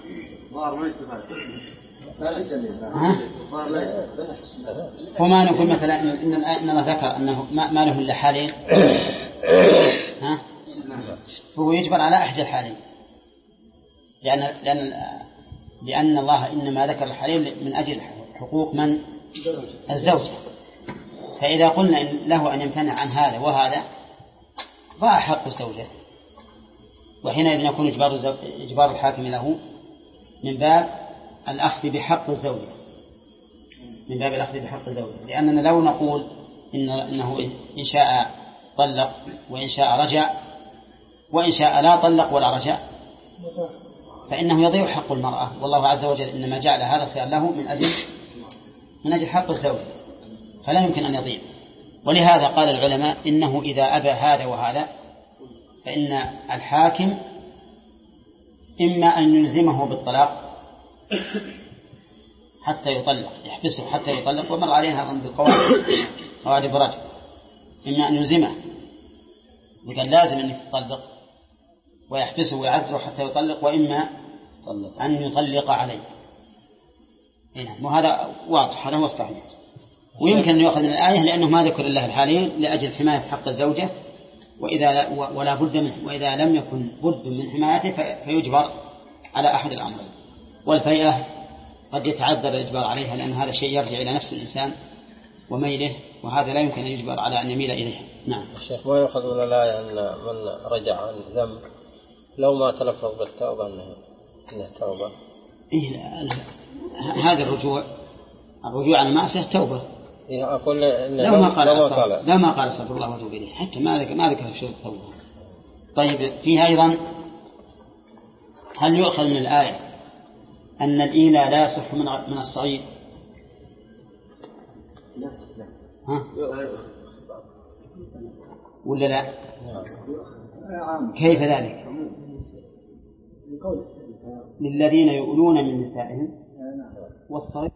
وما نقول مثلا إن إن الله ذكر أنه ما له إلا حالين. ها؟ فهو يجبر على أحد الحالين. لأن لأن لأن الله إنما ذكر الحالين من أجل حقوق من الزوجة. فإذا قلنا إن له أن يمتنع عن هذا وهذا ضاع حق الزوجة، وحينئذ يكون إجبار إجبار الحاكم له من باب الأخذ بحق الزوجة. من باب الأخذ بحق الزوجة، لأننا لو نقول إن إنه إن شاء طلق وإن شاء رجع وإن شاء لا طلق ولا رجع فإنه يضيع حق المرأة، والله عز وجل إنما جعل هذا الخيار له من أجل من أجل حق الزوجة، فلا يمكن أن يضيع. ولهذا قال العلماء إنه إذا أبى هذا وهذا فإن الحاكم إما أن يلزمه بالطلاق حتى يطلق، يحبسه حتى يطلق، ومر عليها أظن بالقواعد قواعد الرجل، إما أن يلزمه وقال لازم أن يطلق ويحبسه ويعزره حتى يطلق، وإما أن يطلق عليه. وهذا واضح، هذا هو الصحيح. ويمكن أن يؤخذ من الآية لأنه ما ذكر الله الحالين لأجل حماية حق الزوجة، وإذا ولا بد منه، وإذا لم يكن بد من حمايته فيجبر على أحد الأمرين. والفيئة قد يتعذر الإجبار عليها لأن هذا شيء يرجع إلى نفس الإنسان وميله، وهذا لا يمكن أن يجبر على أن يميل إليها. نعم. الشيخ ما يؤخذ من الآية أن من رجع عن ذنب لو ما تلفظ بالتوبة أنه إنه توبة؟ إيه هذا الرجوع الرجوع عن المعصية توبة. إيه أقول لو ما قال لا ما قال استغفر الله واتوب إليه حتى ما ذكر ما ذكر شيء التوبة. طيب فيها أيضا هل يؤخذ من الآية أن الإيلاء لا يصح من من الصغير؟ ها؟ ولا لا؟ كيف ذلك؟ للذين يؤلون من نسائهم والصغير